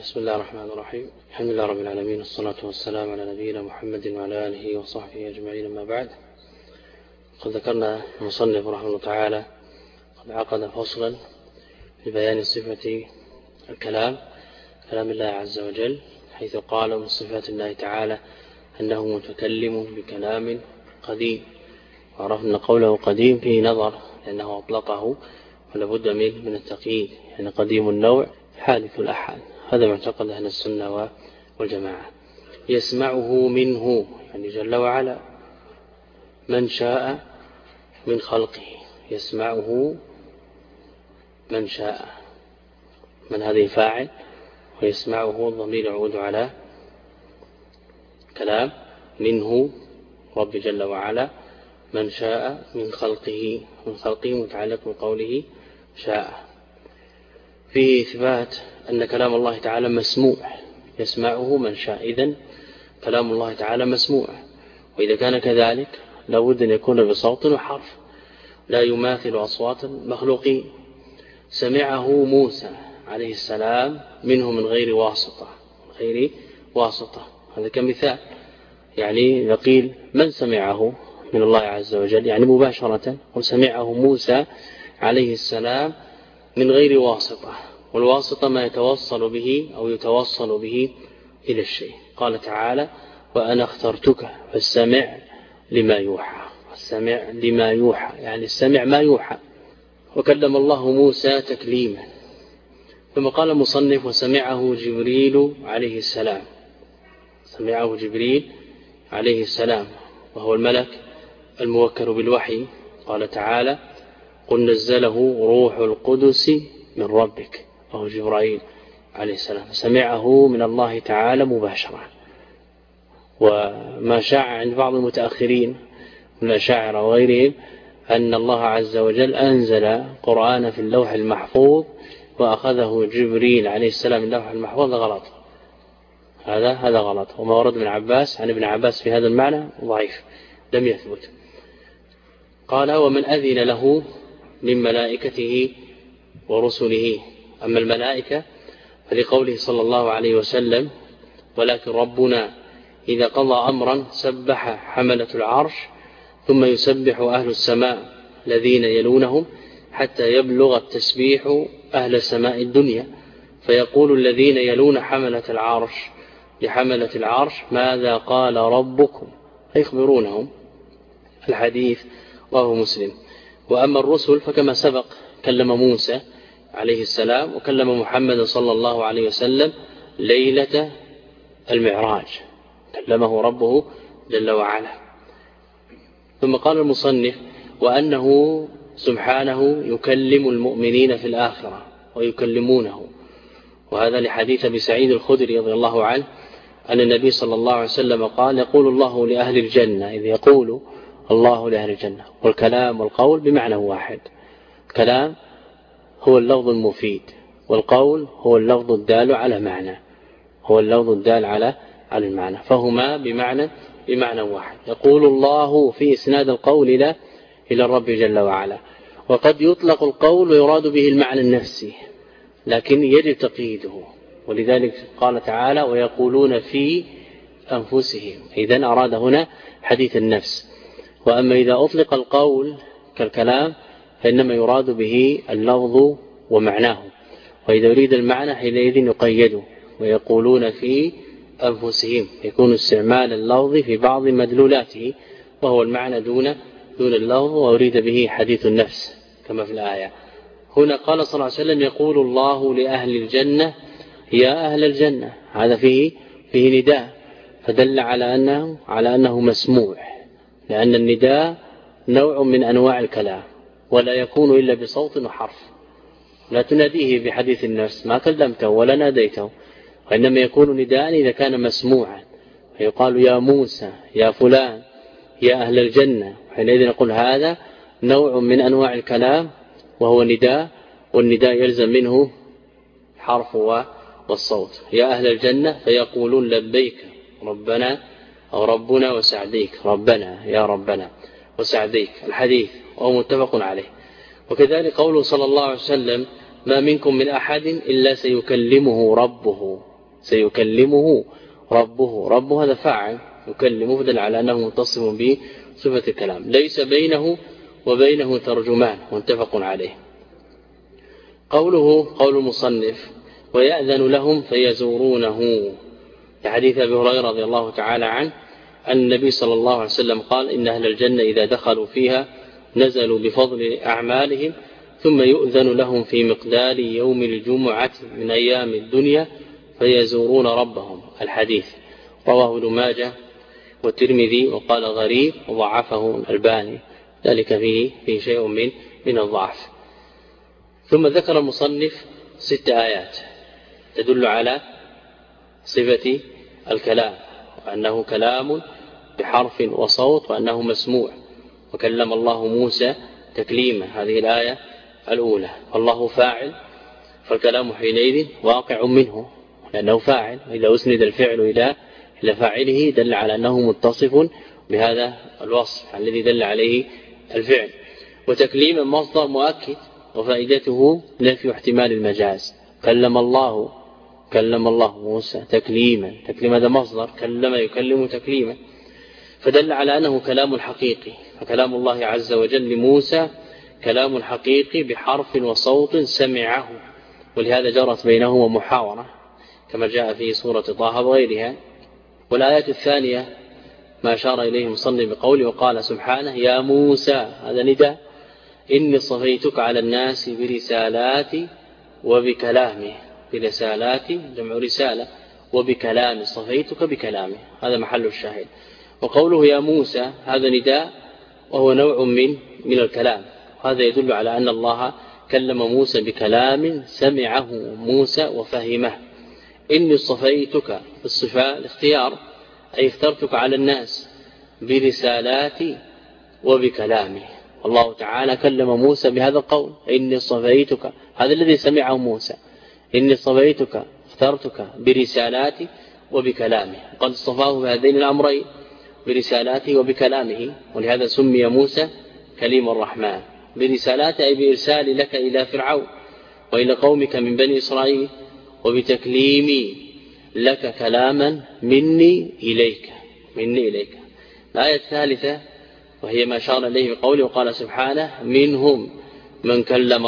بسم الله الرحمن الرحيم. الحمد لله رب العالمين، والصلاة والسلام على نبينا محمد وعلى آله وصحبه أجمعين. أما بعد، قد ذكرنا المصنف رحمه الله تعالى قد عقد فصلا في بيان صفة الكلام، كلام الله عز وجل، حيث قال من صفات الله تعالى أنه متكلم بكلام قديم. وعرفنا قوله قديم فيه نظر، لأنه أطلقه فلابد من التقييد، يعني قديم النوع حادث الأحاد. هذا معتقد أهل السنة والجماعة. يسمعه منه، يعني جل وعلا، من شاء من خلقه. يسمعه من شاء، من هذه فاعل، ويسمعه الضمير يعود على كلام منه رب جل وعلا، من شاء من خلقه. من خلقه متعلق بقوله شاء. فيه إثبات أن كلام الله تعالى مسموع، يسمعه من شاء. إذن كلام الله تعالى مسموع، وإذا كان كذلك لابد أن يكون بصوت وحرف لا يماثل أصوات المخلوقين. سمعه موسى عليه السلام منه من غير واسطة. هذا كمثال. يعني إذا قيل من سمعه من الله عز وجل، يعني مباشرة، وسمعه موسى عليه السلام من غير واسطة. والواسطة ما يتوصل به إلى الشيء. قال تعالى: وأنا اخترتك فاستمع لما يوحى. يعني استمع ما يوحى. وكلم الله موسى تكليما. ثم قال المصنف: وسمعه جبريل عليه السلام. سمعه جبريل عليه السلام، وهو الملك الموكل بالوحي. قال تعالى: قل نزله روح القدس من ربك، وهو جبرائيل عليه السلام. سمعه من الله تعالى مباشرة. وما شاع عند بعض المتأخرين من الأشاعرة وغيرهم أن الله عز وجل أنزل قرآن في اللوح المحفوظ وأخذه جبريل عليه السلام من اللوح المحفوظ. غلط. هذا غلط. وما ورد من عباس عن ابن عباس في هذا المعنى ضعيف، لم يثبت. قال: ومن أذن له من ملائكته ورسله. أما الملائكة فلقوله صلى الله عليه وسلم: ولكن ربنا إذا قضى أمرا سبح حملة العرش، ثم يسبح أهل السماء الذين يلونهم حتى يبلغ التسبيح أهل السماء الدنيا، فيقول الذين يلون حملة العرش لحملة العرش: ماذا قال ربكم؟ فيخبرونهم. الحديث وهو مسلم. وأما الرسل فكما سبق كلم موسى عليه السلام وكلم محمد صلى الله عليه وسلم ليلة المعراج، كلمه ربه جل وعلا. ثم قال المصنف: وأنه سبحانه يكلم المؤمنين في الآخرة ويكلمونه. وهذا لحديث أبي سعيد الخدري رضي الله عنه أن النبي صلى الله عليه وسلم قال: يقول الله لأهل الجنة، إذ يقول الله لأهل الجنة. والكلام والقول بمعنى واحد. الكلام هو اللفظ المفيد، والقول هو اللفظ الدال على معنى، على المعنى، فهما بمعنى واحد. يقول الله في إسناد القول إلى الرب جل وعلا. وقد يطلق القول ويراد به المعنى النفسي، لكن يجب تقييده. ولذلك قال تعالى: ويقولون في أنفسهم. إذن أراد هنا حديث النفس. وأما إذا أطلق القول كالكلام فإنما يراد به اللفظ ومعناه، وإذا يريد المعنى حينئذ يقيده: ويقولون في أنفسهم. يكون استعمال اللفظ في بعض مدلولاته، وهو المعنى دون اللفظ، وأريد به حديث النفس كما في الآية. هنا قال صلى الله عليه وسلم: يقول الله لأهل الجنة يا أهل الجنة. هذا فيه نداء، فدل على أنه مسموع، لأن النداء نوع من أنواع الكلام، ولا يكون إلا بصوت وحرف. لا تناديه بحديث النفس، ما كلمته ولا ناديته، وإنما يكون نداء إذا كان مسموعا، فيقال: يا موسى، يا فلان، يا أهل الجنة. حينئذ نقول هذا نوع من أنواع الكلام، وهو نداء، والنداء يلزم منه حرف والصوت. يا أهل الجنة فيقولون: لبيك ربنا، أو ربنا وسعديك. ربنا، يا ربنا وسعديك. الحديث وهو متفق عليه. وكذلك قوله صلى الله عليه وسلم: ما منكم من أحد إلا سيكلمه ربه سيكلمه ربه. ربه هذا فاعل، يكلمه فدل على أنه متصف بصفة الكلام، ليس بينه وبينه ترجمان متفق عليه. قوله قول المصنف ويأذن لهم فيزورونه، حديث أبي هريرة رضي الله تعالى عنه أن النبي صلى الله عليه وسلم قال إن أهل الجنة إذا دخلوا فيها نزلوا بفضل أعمالهم ثم يؤذن لهم في مقدار يوم الجمعة من أيام الدنيا فيزورون ربهم. الحديث رواه ابن ماجه والترمذي وقال غريب وضعفه الألباني، ذلك فيه شيء من الضعف. ثم ذكر المصنف 6 آيات تدل على صفة الكلام، وأنه كلام بحرف وصوت وأنه مسموع، وكلم الله موسى تكليما، هذه الآية الأولى. الله فاعل فالكلام حينئذ واقع منه لأنه فاعل، وإذا أسند الفعل إلى فاعله دل على أنه متصف بهذا الوصف الذي دل عليه الفعل. وتكليما مصدر مؤكد وفائدته نفي احتمال المجاز، كلم الله موسى تكليما، تكليم هذا مصدر، كلم يكلم تكليما، فدل على أنه كلام حقيقي. فكلام الله عز وجل لموسى كلام حقيقي بحرف وصوت سمعه، ولهذا جرت بينهما محاورة كما جاء في سورة طه وغيرها. والآيات الثانية ما أشار إليه المصنف بقوله وقال سبحانه يا موسى، هذا نداء، إني صفيتك على الناس برسالاتي وبكلامي، برسالاتي جمع رسالة، وبكلامي صفيتك بكلامي، هذا محل الشاهد. وقوله يا موسى هذا نداء وهو نوع من الكلام، هذا يدل على أن الله كلم موسى بكلام سمعه موسى وفهمه. إني صفيتك الصفاء الاختيار، أي اخترتك على الناس برسالاتي وبكلامي. الله تعالى كلم موسى بهذا القول إني صفيتك، هذا الذي سمعه موسى، إني صفيتك اخترتك برسالاتي وبكلامي، قد اصطفاه بهذين الأمرين برسالاته وبكلامه، ولهذا سمي موسى كليم الرحمن. برسالاته أي بإرسال لك إلى فرعون وإلى قومك من بني إسرائيل، وبتكليمي لك كلاما مني إليك. الآية الثالثة وهي ما أشار إليه بقوله وقال سبحانه منهم من كلم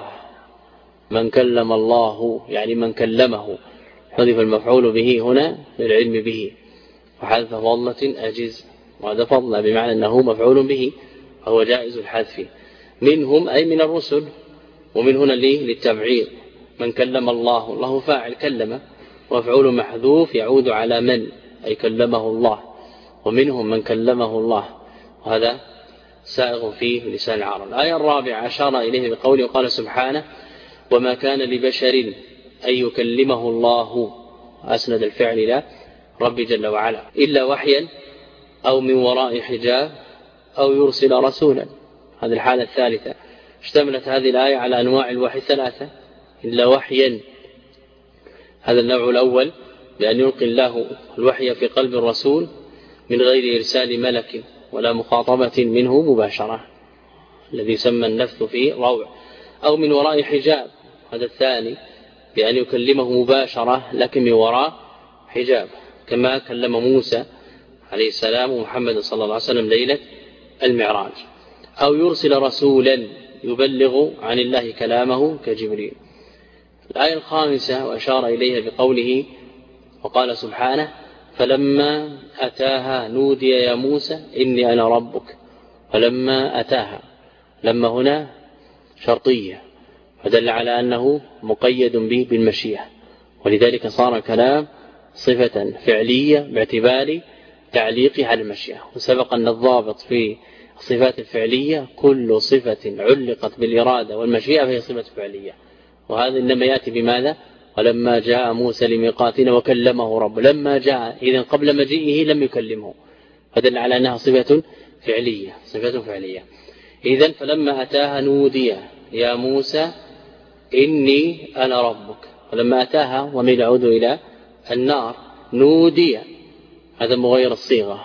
الله، يعني من كلمه، حذف المفعول به هنا للعلم به، وحذف فضلة أجز، وهذا فضل بمعنى أنه مفعول به فهو جائز الحذف. منهم أي من الرسل، ومن هنا للتبعيض، من كلم الله، الله فاعل كلم ومفعول محذوف يعود على من، أي كلمه الله، ومنهم من كلمه الله، وهذا سائغ فيه لسان العرب. الآية الرابعة أشار إليه بقوله وقال سبحانه وما كان لبشر أن يكلمه الله، أسند الفعل إلى رب جل وعلا، إلا وحيا أو من وراء حجاب أو يرسل رسولا. هذه الحالة الثالثة. اشتملت هذه الآية على أنواع الوحي 3، إلا وحيا، هذا النوع الأول بأن يلقي الله الوحي في قلب الرسول من غير إرسال ملك ولا مخاطبة منه مباشرة، الذي سمى النفث فيه روع. أو من وراء حجاب، هذا الثاني بأن يكلمه مباشرة لكن من وراء حجاب، كما كلم موسى عليه السلام ومحمد صلى الله عليه وسلم ليلة المعراج. أو يرسل رسولا يبلغ عن الله كلامه كجبريل. الآية الخامسة وأشار إليها بقوله وقال سبحانه فلما أتاها نودي يا موسى إني أنا ربك. فلما أتاها، لما هنا شرطية، فدل على أنه مقيد به بالمشيئة، ولذلك صار الكلام صفة فعلية باعتبار تعليقها على المشيئة. وسبق أن الضابط في الصفات الفعلية كل صفة علقت بالإرادة والمشيئة فهي صفة فعلية، وهذا إنما يأتي بماذا؟ ولما جاء موسى لميقاتنا وكلمه رب، لما جاء إذن قبل مجيئه لم يكلمه، فدل على أنها صفة فعلية. إذن فلما أتاها نودي يا موسى إني أنا ربك. ولما أتاها ومن يعود إلى النار نودي، هذا مغير الصيغة،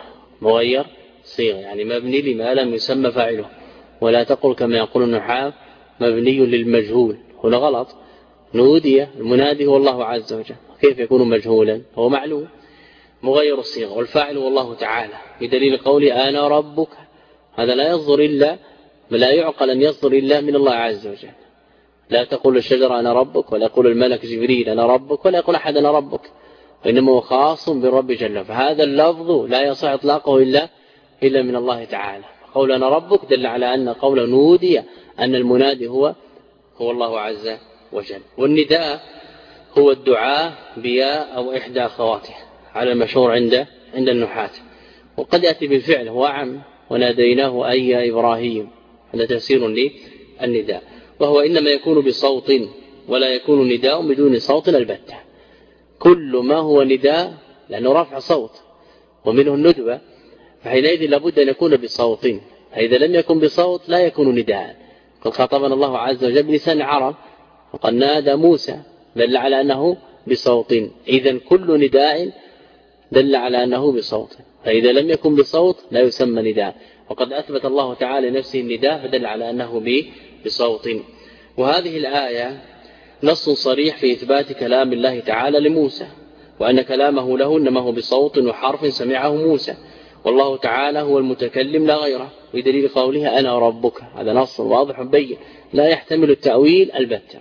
يعني مبني لما لم يسمى فاعله، ولا تقل كما يقول النحاة مبني للمجهول، هنا غلط. نودي المنادي هو الله عز وجل، كيف يكون مجهولا؟ هو معلوم مغير الصيغة، والفاعل هو الله تعالى، بدليل قولي أنا ربك. هذا لا يعقل أن يصدر إلا من الله عز وجل. لا تقول الشجرة أنا ربك، ولا يقول الملك جبريل أنا ربك، ولا يقول أحد أنا ربك، وإنما هو خاص بالرب جل. فهذا اللفظ لا يصح إطلاقه إلا من الله تعالى. قول أنا ربك دل على أن قول نودي أن المنادي هو الله عز وجل. والنداء هو الدعاء بياء أو إحدى أخواته على المشهور عند النحاة، وقد يأتي بالفعل هو عم وناديناه أي يا إبراهيم، هذا تفسير للنداء. وهو إنما يكون بصوت، ولا يكون نداء بدون صوت البتة. كل ما هو نداء لأنه رفع صوت ومنه الندوة، فحينئذ لابد أن يكون بصوت، فإذا لم يكن بصوت لا يكون نداء. قد خاطبنا الله عز وجل بلسان العرب وقد نادى موسى، دل على أنه بصوت. إذن كل نداء دل على أنه بصوت، فإذا لم يكن بصوت لا يسمى نداء. وقد أثبت الله تعالى نفسه النداء فدل على أنه بصوت. وهذه الآية نص صريح في إثبات كلام الله تعالى لموسى، وأن كلامه له إنما هو بصوت وحرف سمعه موسى، والله تعالى هو المتكلم لا غيره، بدليل قوله أنا ربك. هذا نص واضح بين لا يحتمل التأويل البتة.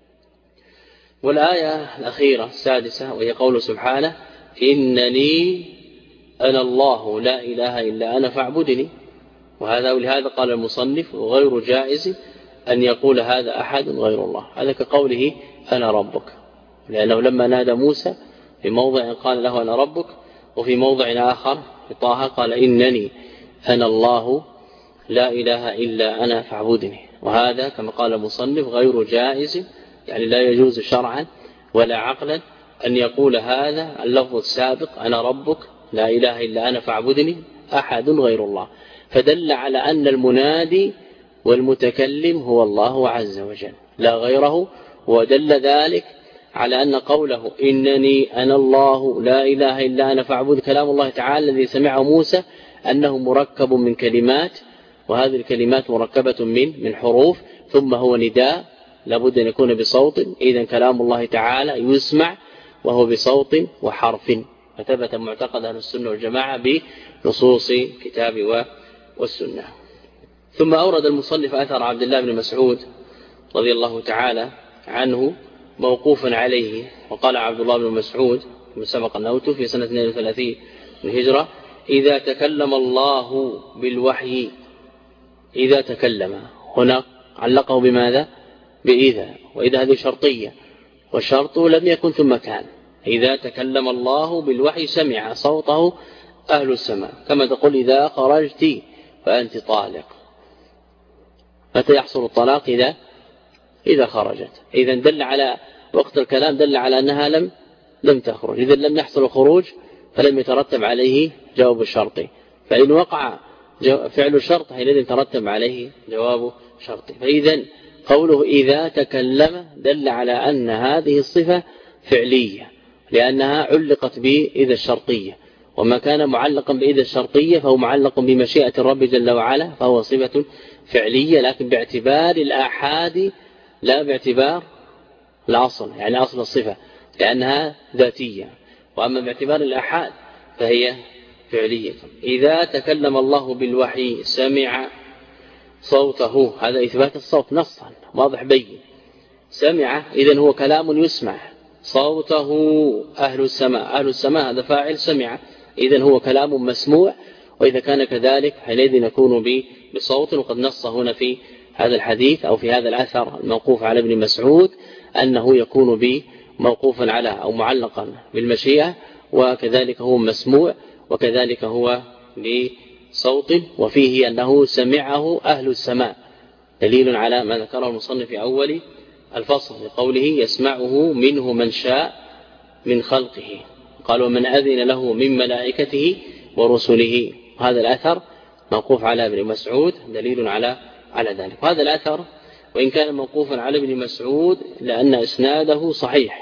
والآية الأخيرة السادسة وهي قول سبحانه إنني أنا الله لا إله إلا أنا فاعبدني. ولهذا قال المصنف غير جائز أن يقول هذا أحد غير الله، هذا كقوله أنا ربك، لأنه لما نادى موسى في موضع قال له أنا ربك، وفي موضع آخر في طه قال إنني أنا الله لا إله إلا أنا فاعبدني. وهذا كما قال المصنف غير جائز، يعني لا يجوز شرعا ولا عقلا أن يقول هذا اللفظ السابق أنا ربك لا إله إلا أنا فاعبدني أحد غير الله، فدل على أن المنادي والمتكلم هو الله عز وجل لا غيره. ودل ذلك على أن قوله إنني أنا الله لا إله إلا أنا فاعبد كلام الله تعالى الذي سمعه موسى أنه مركب من كلمات، وهذه الكلمات مركبة من حروف، ثم هو نداء لابد أن يكون بصوت. إذن كلام الله تعالى يسمع وهو بصوت وحرف، فثبت معتقد أهل السنة والجماعة بنصوص الكتاب والسنة. ثم أورد المصنف أثر عبد الله بن مسعود رضي الله تعالى عنه موقوفا عليه، وقال عبد الله بن مسعود كما سبق النوت في سنة 32 من الهجرة إذا تكلم الله بالوحي. إذا تكلم هنا علقه بماذا؟ بإذا، وإذا هذه شرطية، والشرط لم يكن ثم كان. إذا تكلم الله بالوحي سمع صوته أهل السماء، كما تقول إذا خرجت فأنت طالق. متى يحصل الطلاق؟ إذا خرجت. إذا دل على وقت الكلام دل على أنها لم تخرج. إذا لم يحصل الخروج فلم يترتب عليه جواب الشرط، فإن وقع فعل الشرط حينئذ ترتب عليه جواب شرط. فإذا قوله إذا تكلم دل على أن هذه الصفة فعلية، لأنها علقت بإذا الشرطية، وما كان معلقا بإذا الشرطية فهو معلق بمشيئة الرب جل وعلا، فهو صفة فعلية، لكن باعتبار الآحاد لا باعتبار الأصل، يعني أصل الصفة لأنها ذاتية، وأما باعتبار الآحاد فهي فعلية. إذا تكلم الله بالوحي سمع صوته، هذا إثبات الصوت نصا واضح بين. سمع إذن هو كلام يسمع، صوته أهل السماء هذا فاعل سمع، إذن هو كلام مسموع. وإذا كان كذلك حينئذ يكون بصوت. وقد نص هنا في هذا الحديث أو في هذا الأثر الموقوف على ابن مسعود أنه يكون موقوفا على أو معلقا بالمشيئة، وكذلك هو مسموع، وكذلك هو بصوت، وفيه أنه سمعه أهل السماء، دليل على ما ذكره المصنف في أول الفصل لقوله يسمعه منه من شاء من خلقه، قال ومن أذن له من ملائكته ورسله. هذا الأثر موقوف على ابن مسعود دليل على ذلك. هذا الأثر وإن كان موقوفا على ابن مسعود لأن إسناده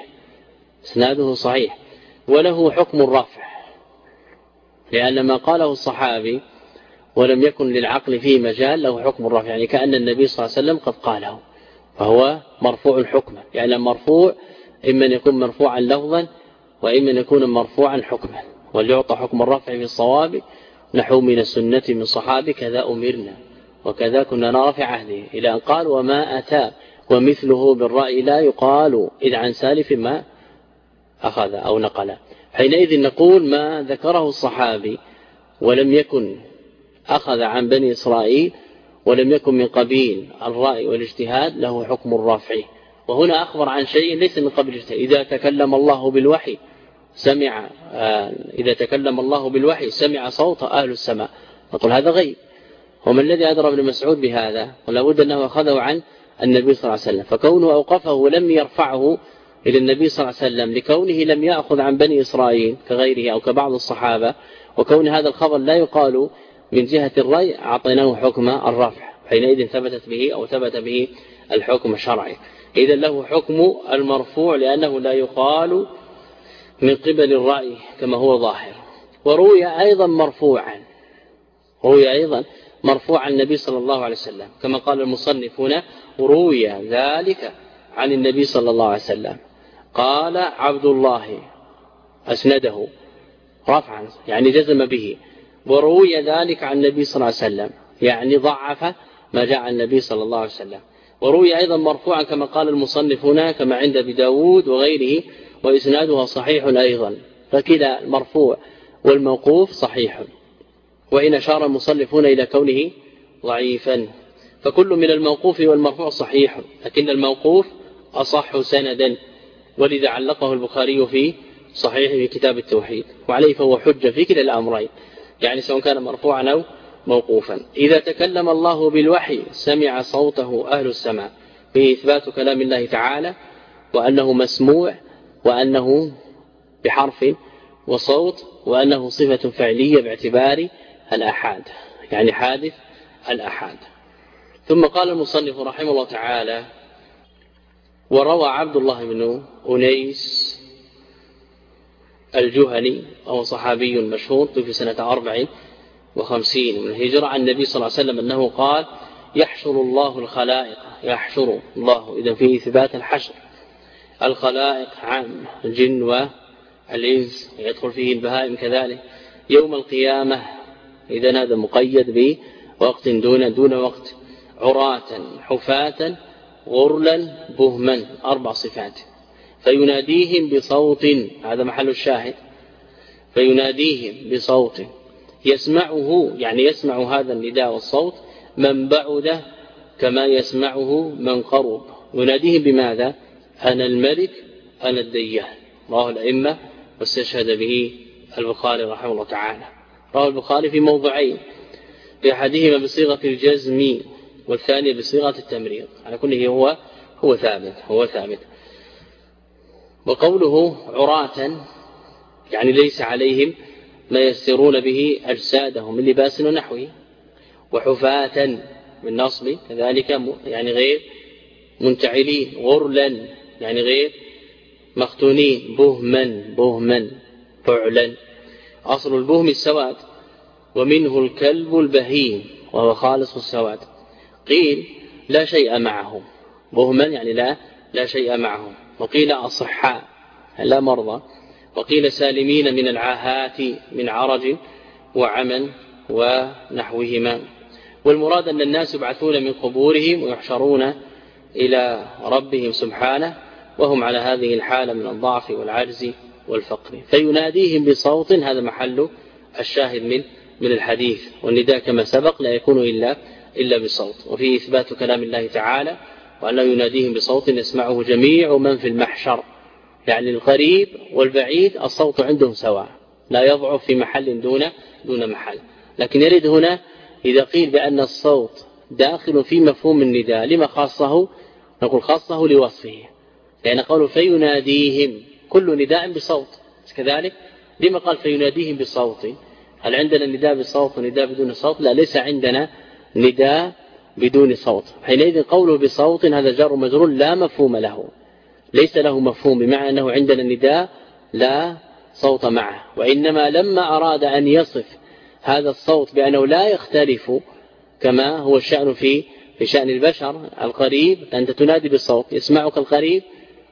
صحيح وله حكم الرفع، لأن ما قاله الصحابي ولم يكن للعقل فيه مجال له حكم الرفع، يعني كأن النبي صلى الله عليه وسلم قد قاله، فهو مرفوع الحكم، يعني مرفوع إما أن يكون مرفوعا لفظا وإما أن يكون مرفوعا حكما، وليعطى حكم الرفع في الصواب نحو من السنة من صحابي كذا أمرنا وكذا كنا نرى في عهده، إلى أن قال وما أتى ومثله بالرأي لا يقال إذ عن سالف ما أخذ أو نقل. حينئذ نقول ما ذكره الصحابي ولم يكن أخذ عن بني إسرائيل ولم يكن من قبيل الرأي والاجتهاد له حكم الرافع. وهنا أخبر عن شيء ليس من قبل الاجتهاد. إذا تكلم الله بالوحي سمع صوت أهل السماء، نقول هذا غيب. وما الذي أدرى ابن مسعود بهذا؟ ولا بد أنه أخذه عن النبي صلى الله عليه وسلم، فكونه أوقفه ولم يرفعه إلى النبي صلى الله عليه وسلم لكونه لم يأخذ عن بني إسرائيل كغيره أو كبعض الصحابة، وكون هذا الخبر لا يقال من جهة الرأي، أعطيناه حكم الرفع، حينئذ ثبت به الحكم الشرعي. إذا له حكم المرفوع لأنه لا يقال من قبل الرأي كما هو ظاهر. وروي أيضا مرفوعا النبي صلى الله عليه وسلم كما قال المصنف هنا روي ذلك عن النبي صلى الله عليه وسلم. قال عبد الله أسنده رفعا يعني جزم به، وروي ذلك عن النبي صلى الله عليه وسلم يعني ضعف ما جاء عن النبي صلى الله عليه وسلم. وروي أيضا مرفوعا كما قال المصنف هنا كما عند أبي داود وغيره وإسنادها صحيح أيضا، فكلا المرفوع والموقوف صحيح، وإن أشار المصنف هنا إلى كونه ضعيفا، فكل من الموقوف والمرفوع صحيح، لكن الموقوف أصح سندا، ولذا علقه البخاري في صحيح في كتاب التوحيد، وعليه فهو حجة في كلا الأمرين، يعني سواء كان مرفوعا أو موقوفا. إذا تكلم الله بالوحي سمع صوته أهل السماء، فيه إثبات كلام الله تعالى وأنه مسموع وأنه بحرف وصوت وأنه صفة فعلية باعتبار الأحاد، يعني حادث الأحاد. ثم قال المصنف رحمه الله تعالى وروى عبد الله بن أنيس الجهني وهو صحابي مشهور في سنة 54 من الهجرة عن النبي صلى الله عليه وسلم أنه قال يحشر الله الخلائق، يحشر الله إذا فيه إثبات الحشر، الخلائق عام الجن والإنس يدخل فيه البهائم كذلك يوم القيامة، إذا هذا مقيد بوقت دون وقت، عراة حفاة غرلا بهما 4 صفات، فيناديهم بصوت، هذا محل الشاهد، فيناديهم بصوت يسمعه، يعني يسمع هذا النداء والصوت من بعد كما يسمعه من قرب. يناديهم بماذا؟ أنا الملك أنا الديان. رواه الأئمة واستشهد به البخاري رحمه الله تعالى. رواه البخاري في موضعين، في أحدهما بصيغة الجزم والثانية بصيغة التمريض، على كله هو ثابت. وقوله عراة يعني ليس عليهم ما يسترون به أجسادهم من لباس ونحوه، وحفاة بالنصب كذلك يعني غير منتعلين، غرلا يعني غير مختونين، بهما فعلا. أصل البهم السواد، ومنه الكلب البهيم وهو خالص السواد. قيل لا شيء معهم، بهما يعني لا شيء معهم، وقيل أصحاء لا مرضى، وقيل سالمين من العاهات من عرج وعمى ونحوهما. والمراد أن الناس يبعثون من قبورهم ويحشرون إلى ربهم سبحانه وهم على هذه الحالة من الضعف والعجز والفقر، فيناديهم بصوت، هذا محل الشاهد من الحديث. والنداء كما سبق لا يكون إلا بصوت، وفيه إثبات كلام الله تعالى وأنه يناديهم بصوت يسمعه جميع من في المحشر، يعني القريب والبعيد الصوت عندهم سواء، لا يضعف في محل دون محل. لكن يريد هنا إذا قيل بأن الصوت داخل في مفهوم النداء، لما خاصه؟ نقول خاصه لوصفه، لأن قوله فيناديهم كل نداء بصوت، كذلك لما قال فيناديهم بصوت؟ هل عندنا نداء بصوت ونداء بدون صوت؟ لا، ليس عندنا نداء بدون صوت. حينئذ قوله بصوت هذا جار مجرور لا مفهوم له، ليس له مفهوم، بمعنى أنه عندنا نداء لا صوت معه، وإنما لما أراد أن يصف هذا الصوت بأنه لا يختلف كما هو الشأن في شأن البشر، القريب أنت تنادي بالصوت يسمعك القريب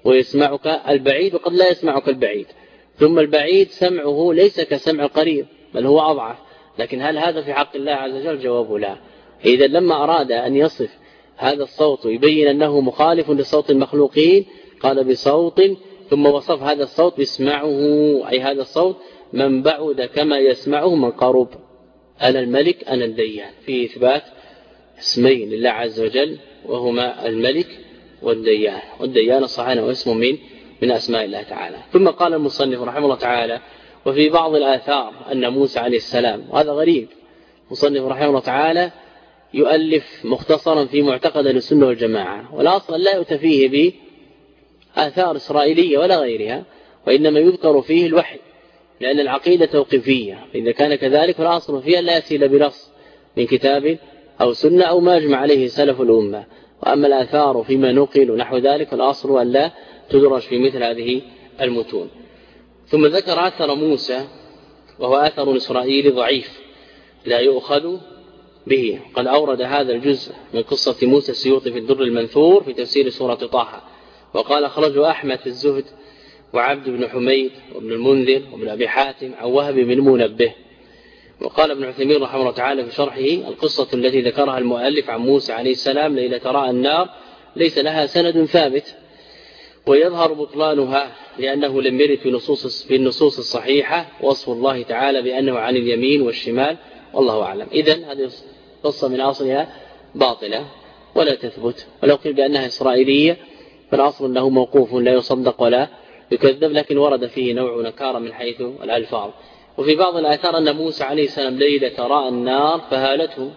ويسمعك البعيد وقد لا يسمعك البعيد. ثم البعيد سمعه ليس كسمع القريب بل هو أضعف. لكن هل هذا في حق الله عز وجل؟ جواب لا. إذا لما أراد أن يصف هذا الصوت يبين أنه مخالف لصوت المخلوقين قال بصوت، ثم وصف هذا الصوت يسمعه، أي هذا الصوت من بعد كما يسمعه من قرب. أنا الملك أنا الديان، فيه إثبات اسمين لله عز وجل وهما الملك والديان، والديان صحيح واسم من أسماء الله تعالى. ثم قال المصنف رحمه الله تعالى وفي بعض الآثار أن موسى عليه السلام، وهذا غريب، المصنف رحمه الله تعالى يؤلف مختصرا في معتقد السنة والجماعة، والأصل لا يؤتى فيه بآثار إسرائيلية ولا غيرها، وإنما يذكر فيه الوحي، لأن العقيدة توقيفية، إذا كان كذلك فالأصل فيها لا يأتي إلا بنص من كتاب أو سنة أو ما أجمع عليه سلف الأمة. وأما الآثار فيما نقل ونحو ذلك فالأصل أن لا تدرج في مثل هذه المتون. ثم ذكر أثر موسى وهو أثر إسرائيلي ضعيف لا يؤخذ به. قد أورد هذا الجزء من قصة موسى السيوطي في الدر المنثور في تفسير سورة طه، وقال أخرجه أحمد في الزهد وعبد بن حميد وابن المنذر وابن أبي حاتم عن وهب بن منبه. وقال ابن عثيمين رحمه الله تعالى في شرحه القصة التي ذكرها المؤلف عن موسى عليه السلام ليلة رأى النار ليس لها سند ثابت، ويظهر بطلانها لأنه لم يرد في النصوص الصحيحة وصف الله تعالى بأنه عن اليمين والشمال، والله أعلم. إذن هذه قصة من أصلها باطلة ولا تثبت، ولو قيل بأنها إسرائيلية فالأصل أنه موقوف لا يصدق ولا يكذب، لكن ورد فيه نوع نكارة من حيث الألفاظ. وفي بعض الآثار أن موسى عليه السلام ليلة رأى النار فهالته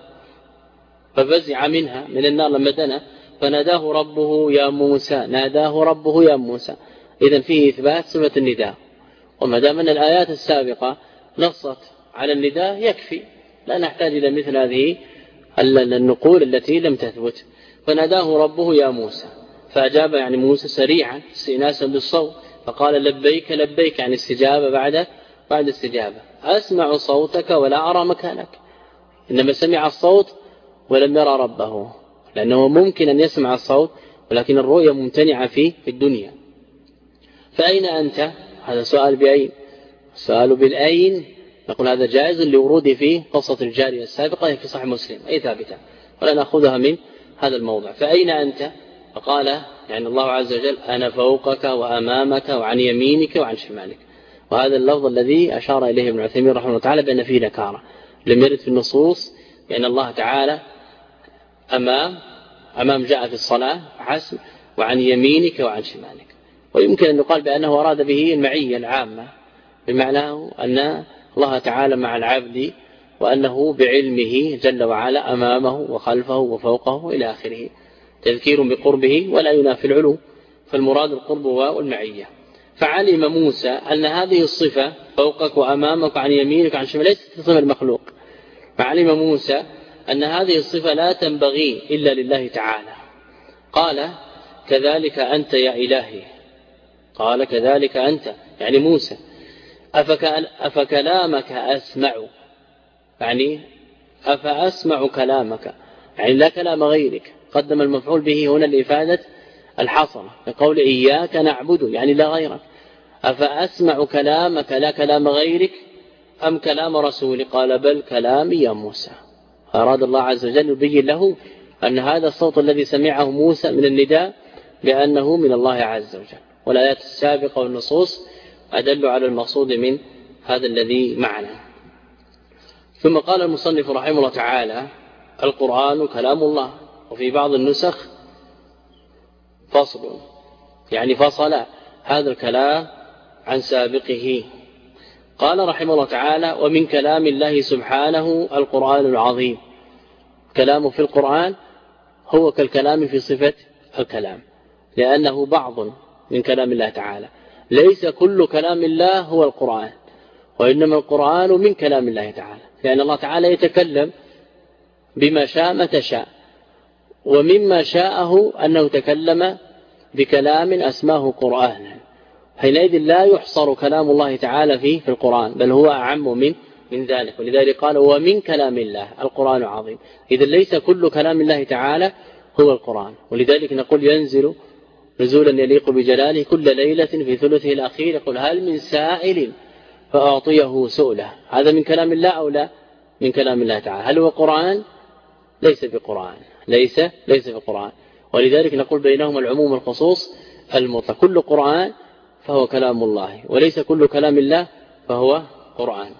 ففزع منها من النار لما دنا فناداه ربه يا موسى، ناداه ربه يا موسى. إذن فيه إثبات صفة النداء، وما دام أن الآيات السابقة نصت على النداء يكفي، لا نحتاج إلى مثل هذه النقول التي لم تثبت. فناداه ربه يا موسى فأجاب يعني موسى سريعا استئناسا بالصوت فقال لبيك لبيك، يعني استجابة بعد استجابة. أسمع صوتك ولا أرى مكانك، إنما سمع الصوت ولم يرى ربه، لأنه ممكن أن يسمع الصوت ولكن الرؤية ممتنعة في الدنيا. فأين أنت؟ هذا سؤال بأين، سؤال بالأين نقول هذا جائز لورود فيه قصة الجارية السابقة في صحيح مسلم أي ثابتة، ولا نأخذها من هذا الموضع. فأين أنت؟ فقال يعني الله عز وجل أنا فوقك وأمامك وعن يمينك وعن شمالك. وهذا اللفظ الذي أشار إليه ابن عثيمين رحمه الله تعالى بأن فيه نكارة لم يرد في النصوص، لأن الله تعالى أمام جاء في الصلاة حسب، وعن يمينك وعن شمالك. ويمكن أن يقال بأنه أراد به المعية العامة، بمعنى أن الله تعالى مع العبد وأنه بعلمه جل وعلا أمامه وخلفه وفوقه إلى آخره، تذكير بقربه ولا ينافي العلو، فالمراد القرب والمعية. فعلم موسى أن هذه الصفة فوقك وأمامك عن يمينك عن شمالك ليست صفة المخلوق، فعلم موسى أن هذه الصفة لا تنبغي إلا لله تعالى. قال كذلك أنت يا إلهي، قال كذلك أنت يعني موسى أفكلامك أسمع، يعني أفأسمع كلامك، يعني لا كلام غيرك. قدم المفعول به هنا لإفادة الحصر، لقول إياك نعبد يعني لا غيرك. أفأسمع كلامك لا كلام غيرك أم كلام رسول؟ قال بل كلامي يا موسى. أراد الله عز وجل يبين له أن هذا الصوت الذي سمعه موسى من النداء بأنه من الله عز وجل، والآيات السابقة والنصوص أدل على المقصود من هذا الذي معنا. ثم قال المصنف رحمه الله تعالى القرآن كلام الله، وفي بعض النسخ فصل، يعني فصل هذا الكلام عن سابقه. قال رحمه الله تعالى ومن كلام الله سبحانه القرآن العظيم. كلامه في القرآن هو كالكلام في صفة الكلام، لأنه بعض من كلام الله تعالى، ليس كل كلام الله هو القرآن، وإنما القرآن من كلام الله تعالى، لأن الله تعالى يتكلم بما شاء متى شاء، ومما شاءه أنه تكلم بكلام أسماه قرآنا، حينئذ لا يحصر كلام الله تعالى فيه في القرآن، بل هو أعم من ذلك. ولذلك قال ومن كلام الله القرآن عظيم، إذا ليس كل كلام الله تعالى هو القرآن. ولذلك نقول ينزل نزولا يليق بجلاله كل ليلة في ثلثه الأخير يقول هل من سائل فأعطيه سؤله. هذا من كلام الله أو لا؟ من كلام الله تعالى. هل هو قرآن؟ ليس بقرآن، ليس بقرآن. ولذلك نقول بينهما العموم والخصوص المطلق. كل قرآن فهو كلام الله، وليس كل كلام الله فهو قرآن.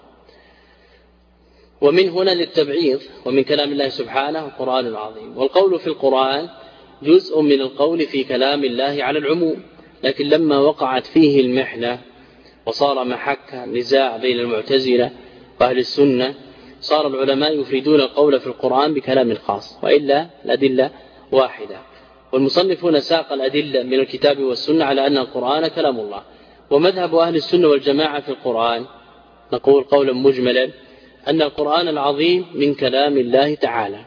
ومن هنا للتبعيض، ومن كلام الله سبحانه القرآن العظيم. والقول في القرآن جزء من القول في كلام الله على العموم، لكن لما وقعت فيه المحنة وصار محك نزاع بين المعتزلة وأهل السنة صار العلماء يفردون القول في القرآن بكلام خاص، وإلا الأدلة واحدة. والمصنفون ساق الأدلة من الكتاب والسنة على أن القرآن كلام الله. ومذهب أهل السنة والجماعة في القرآن نقول قولا مجملا أن القرآن العظيم من كلام الله تعالى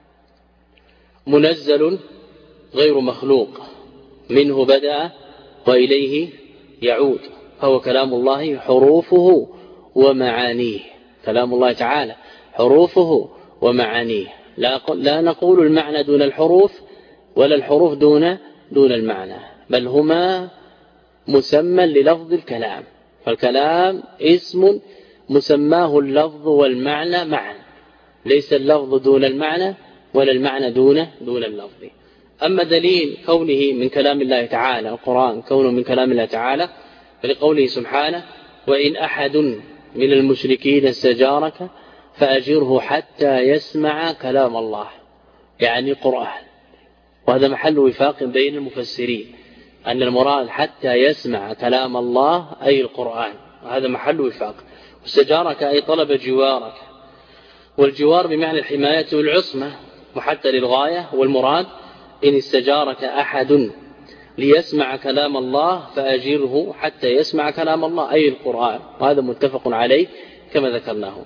منزل غير مخلوق، منه بدأ وإليه يعود، فهو كلام الله حروفه ومعانيه. كلام الله تعالى حروفه ومعانيه، لا نقول المعنى دون الحروف ولا الحروف دون المعنى، بل هما مسمى للفظ الكلام. فالكلام اسم مسماه اللفظ والمعنى معا، ليس اللفظ دون المعنى ولا المعنى دون اللفظ. أما دليل كونه من كلام الله تعالى القرآن كونه من كلام الله تعالى فلقوله سبحانه وإن أحد من المشركين استجارك فأجره حتى يسمع كلام الله، يعني قرآن. وهذا محل وفاق بين المفسرين أن المراد حتى يسمع كلام الله أي القرآن، وهذا محل وفاق. واستجارك أي طلب جوارك، والجوار بمعنى الحماية والعصمة وحتى للغاية. والمراد إن استجارك أحد ليسمع كلام الله فأجره حتى يسمع كلام الله أي القرآن، وهذا متفق عليه كما ذكرناه.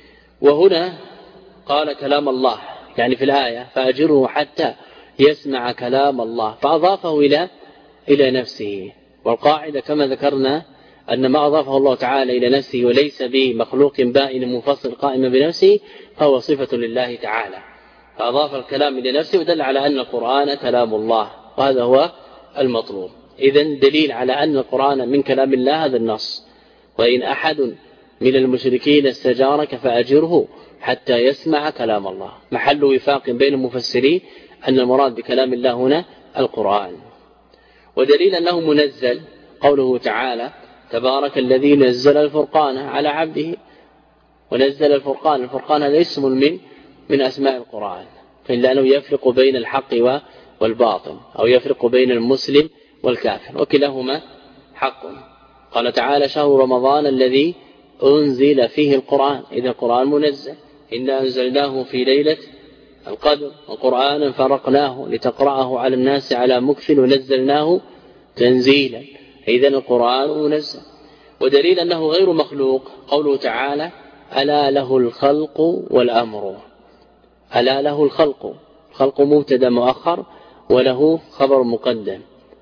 وهنا قال كلام الله يعني في الآية فأجره حتى يسمع كلام الله، فأضافه إلى نفسه. والقاعدة كما ذكرنا أن ما أضافه الله تعالى إلى نفسه وليس بمخلوق بائن منفصل قائم بنفسه فهو صفة لله تعالى، فأضاف الكلام إلى نفسه ودل على أن القرآن كلام الله، وهذا هو المطلوب. إذن دليل على أن القرآن من كلام الله هذا النص، وإن أحد من المشركين استجارك فأجره حتى يسمع كلام الله. محل وفاق بين المفسرين أن المراد بكلام الله هنا القرآن. ودليل أنه منزل قوله تعالى تبارك الذي نزل الفرقان على عبده. ونزل الفرقان، الفرقان هذا اسم من أسماء القرآن، إلا أنه يفرق بين الحق والباطل، أو يفرق بين المسلم والكافر، وكلاهما حق. قال تعالى شهر رمضان الذي أنزل فيه القرآن، إذا القرآن منزل. إنا أنزلناه في ليلة القدر وقرآنا فرقناه لتقرأه على الناس على مكث ونزلناه تنزيلا، إذن القرآن منزل. ودليل أنه غير مخلوق قوله تعالى ألا له الخلق والأمر. ألا له الخلق، خلق مبتدا مؤخر وله خبر مقدم،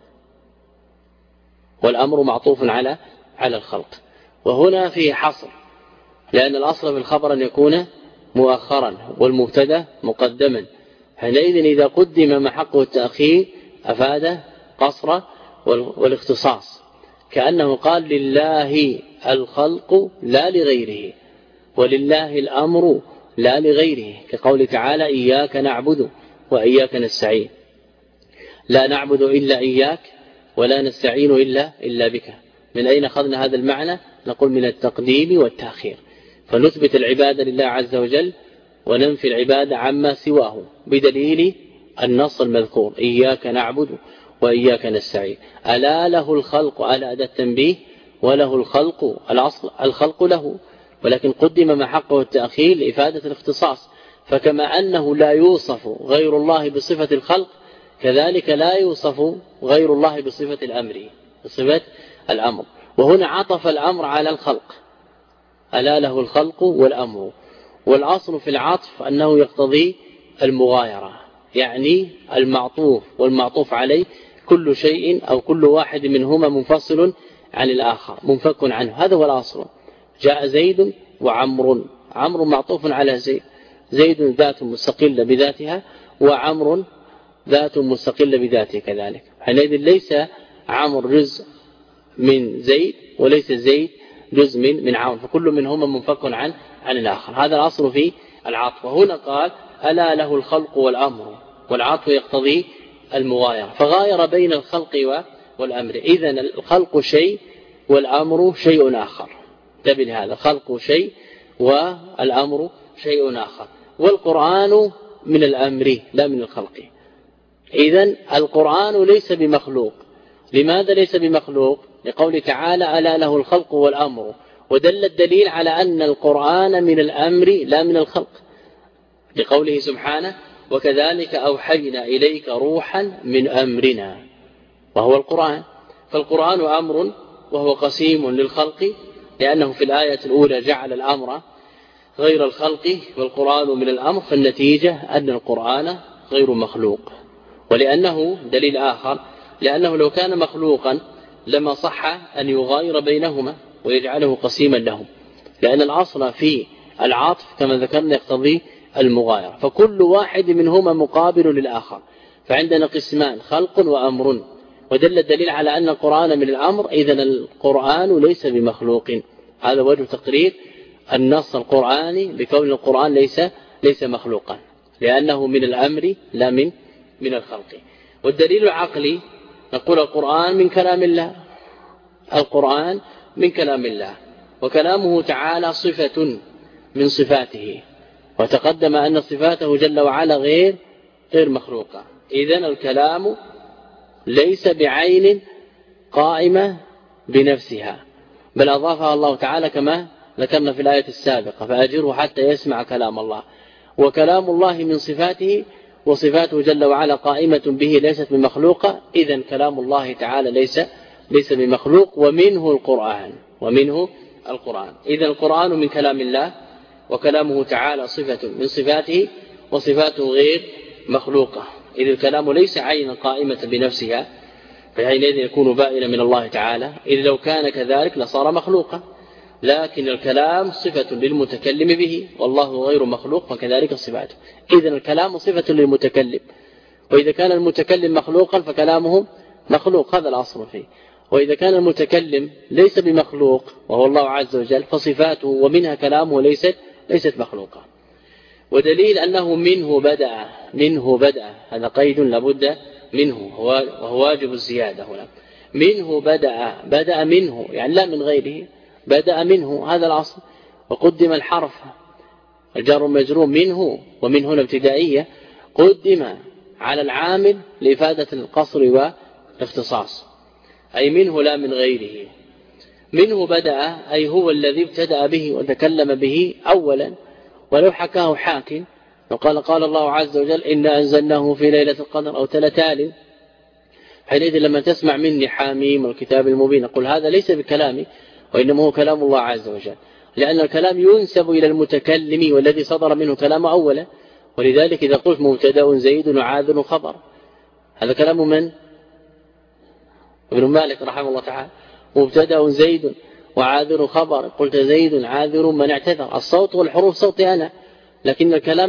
والأمر معطوف على الخلق. وهنا فيه حصر، لأن الأصل في الخبر أن يكون مؤخرا والمبتدا مقدما، حينئذ إذا قدم ما حقه التأخير أفاد قصر والاختصاص، كأنه قال لله الخلق لا لغيره، ولله الأمر لا لغيره، كقول تعالى إياك نعبد وإياك نستعين، لا نعبد إلا إياك ولا نستعين إلا بك. من أين أخذنا هذا المعنى؟ نقول من التقديم والتأخير، فنثبت العبادة لله عز وجل وننفي العبادة عما سواه بدليل النص المذكور إياك نعبد وإياك نستعين. ألا له الخلق، ألا أداة التنبيه، وله الخلق، الأصل الخلق له، ولكن قدم ما حقه التأخير لإفادة الاختصاص. فكما أنه لا يوصف غير الله بصفة الخلق، كذلك لا يوصف غير الله بصفة الأمر. وهنا عطف الأمر على الخلق، ألا له الخلق والأمر. والأصل في العطف أنه يقتضي المغايرة، يعني المعطوف والمعطوف عليه كل شيء أو كل واحد منهما منفصل عن الآخر منفك عنه، هذا هو الأصل. جاء زيد وعمر، عمر معطوف على زيد، زيد ذات مستقلة بذاتها وعمر ذات مستقلة بذاته كذلك، حينئذ ليس عمرو جزء من زيد وليس زيد جزء من عمرو، فكل منهما منفك عن الآخر. هذا الأصل في العطف. وهنا قال ألا له الخلق والأمر، والعطف يقتضي المغايرة، فغاير بين الخلق والأمر. إذن الخلق شيء والأمر شيء آخر. انتبه هذا، الخلق شيء والأمر شيء آخر. والقرآن من الأمر لا من الخلق. إذن القرآن ليس بمخلوق. لماذا ليس بمخلوق؟ لقول تعالى ألا له الخلق والأمر، ودل الدليل على أن القرآن من الأمر لا من الخلق، لقوله سبحانه وكذلك أوحينا إليك روحا من أمرنا، وهو القرآن. فالقرآن أمر وهو قسيم للخلق، لأنه في الآية الأولى جعل الأمر غير الخلق والقرآن من الأمر، فالنتيجة أن القرآن غير مخلوق. ولأنه دليل آخر، لأنه لو كان مخلوقا لما صح أن يغاير بينهما ويجعله قسيما لهم، لأن الأصل في العطف كما ذكرنا يقتضي المغايرة، فكل واحد منهما مقابل للآخر. فعندنا قسمان خلق وأمر، ودل الدليل على أن القرآن من الأمر، إذن القرآن ليس بمخلوق. هذا وجه تقرير النص القرآني بكون القرآن ليس مخلوقا، لأنه من الأمر لا من الخلق. والدليل العقلي نقول القرآن من كلام الله، القرآن من كلام الله، وكلامه تعالى صفة من صفاته، وتقدم أن صفاته جل وعلا غير مخلوقة. إذن الكلام ليس بعين قائمة بنفسها، بل أضافها الله تعالى كما ذكرنا في الآية السابقة فأجره حتى يسمع كلام الله. وكلام الله من صفاته، وصفاته جل وعلا قائمة به ليست بمخلوقة. إذن كلام الله تعالى ليس بمخلوق، ومنه القرآن. إذن القرآن من كلام الله، وكلامه تعالى صفة من صفاته، وصفاته غير مخلوقة. إذ الكلام ليس عينا قائمة بنفسها، فحينئذ يكون بائنا من الله تعالى. إذ لو كان كذلك لصار مخلوقا، لكن الكلام صفة للمتكلم به، والله غير مخلوق، فكذلك صفاته. إذن الكلام صفة للمتكلم، وإذا كان المتكلم مخلوقا فكلامه مخلوق، هذا الأصل فيه. وإذا كان المتكلم ليس بمخلوق وهو الله عز وجل، فصفاته ومنها كلامه ليست مخلوقة. ودليل أنه منه بدأ هذا قيد لابد منه، وهو واجب الزيادة هنا. منه بدأ منه، يعني لا من غيره، بدأ منه، هذا الأصل. وقدم الحرف الجار والمجرور منه، ومن هنا ابتدائية، قدم على العامل لإفادة القصر والاختصاص، أي منه لا من غيره. منه بدأ أي هو الذي ابتدأ به وتكلم به أولا، ولو حكاه حاكم وقال الله عز وجل إنا أنزلناه في ليلة القدر أو تلتال، حينئذ لما تسمع مني حاميم والكتاب المبين أقول هذا ليس بكلامي، وإنما هو كلام الله عز وجل، لأن الكلام ينسب إلى المتكلم والذي صدر منه كلام أولا. ولذلك إذا قلت مبتدأ زيد وعاذر خبر، هذا كلام من؟ ابن مالك رحمه الله تعالى. مبتدأ زيد وعاذر خبر، قلت زيد عاذر من اعتذر، الصوت والحروف صوتي أنا، لكن الكلام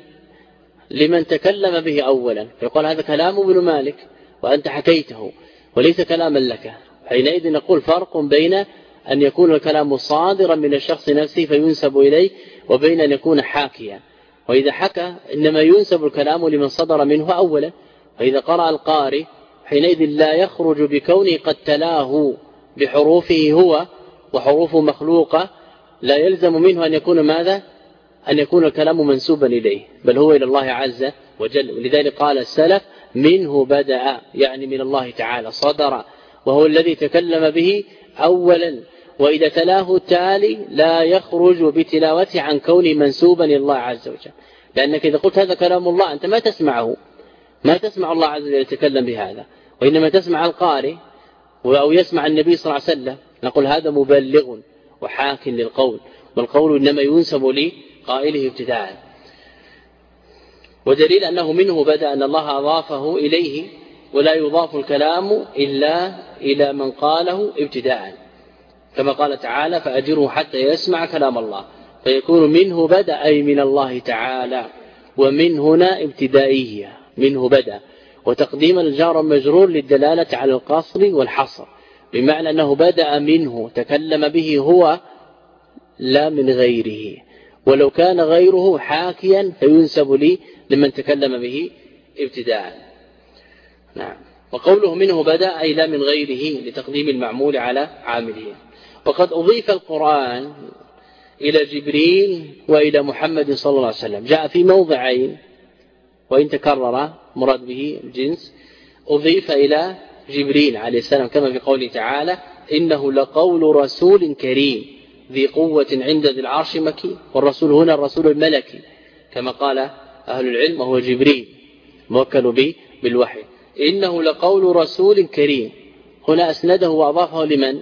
لمن تكلم به أولا، فيقول هذا كلام ابن مالك وأنت حكيته وليس كلاما لك. حينئذ نقول فرق بين أن يكون الكلام صادرا من الشخص نفسه فينسب إليه، وبين أن يكون حاكيا. وإذا حكى إنما ينسب الكلام لمن صدر منه أولا. وإذا قرأ القارئ حينئذ لا يخرج بكونه قد تلاه بحروفه هو وحروفه مخلوقة، لا يلزم منه أن يكون ماذا؟ أن يكون الكلام منسوبا إليه، بل هو إلى الله عز وجل. ولذلك قال السلف منه بدأ، يعني من الله تعالى صدر، وهو الذي تكلم به أولا. وإذا تلاه التالي لا يخرج بتلاوته عن كونه منسوبا إلى الله عز وجل، لأنك إذا قلت هذا كلام الله أنت ما تسمع الله عز وجل يتكلم بهذا، وإنما تسمع القارئ أو يسمع النبي صلى الله عليه وسلم، نقول هذا مبلغ وحاك للقول، والقول إنما ينسب لقائله ابتداء. ودليل أنه منه بدأ أن الله أضافه إليه، ولا يضاف الكلام إلا إلى من قاله ابتداء، كما قال تعالى فأجره حتى يسمع كلام الله، فيكون منه بدأ أي من الله تعالى. ومن هنا ابتدائية، منه بدأ. وتقديم الجار والمجرور للدلالة على القصر والحصر، بمعنى أنه بدأ منه تكلم به هو لا من غيره، ولو كان غيره حاكيا فينسب لي لمن تكلم به ابتداء. نعم. وقوله منه بدأ أي لا من غيره لتقديم المعمول على عامله. وقد أضيف القرآن إلى جبريل وإلى محمد صلى الله عليه وسلم، جاء في موضعين وإن تكرر مراد به الجنس، أضيف إلى جبريل عليه السلام كما في قوله تعالى إنه لقول رسول كريم ذي قوة عند ذي العرش مكين، والرسول هنا الرسول الملكي كما قال أهل العلم وهو جبريل موكل به بالوحي. إنه لقول رسول كريم، هنا أسنده وأضافه لمن؟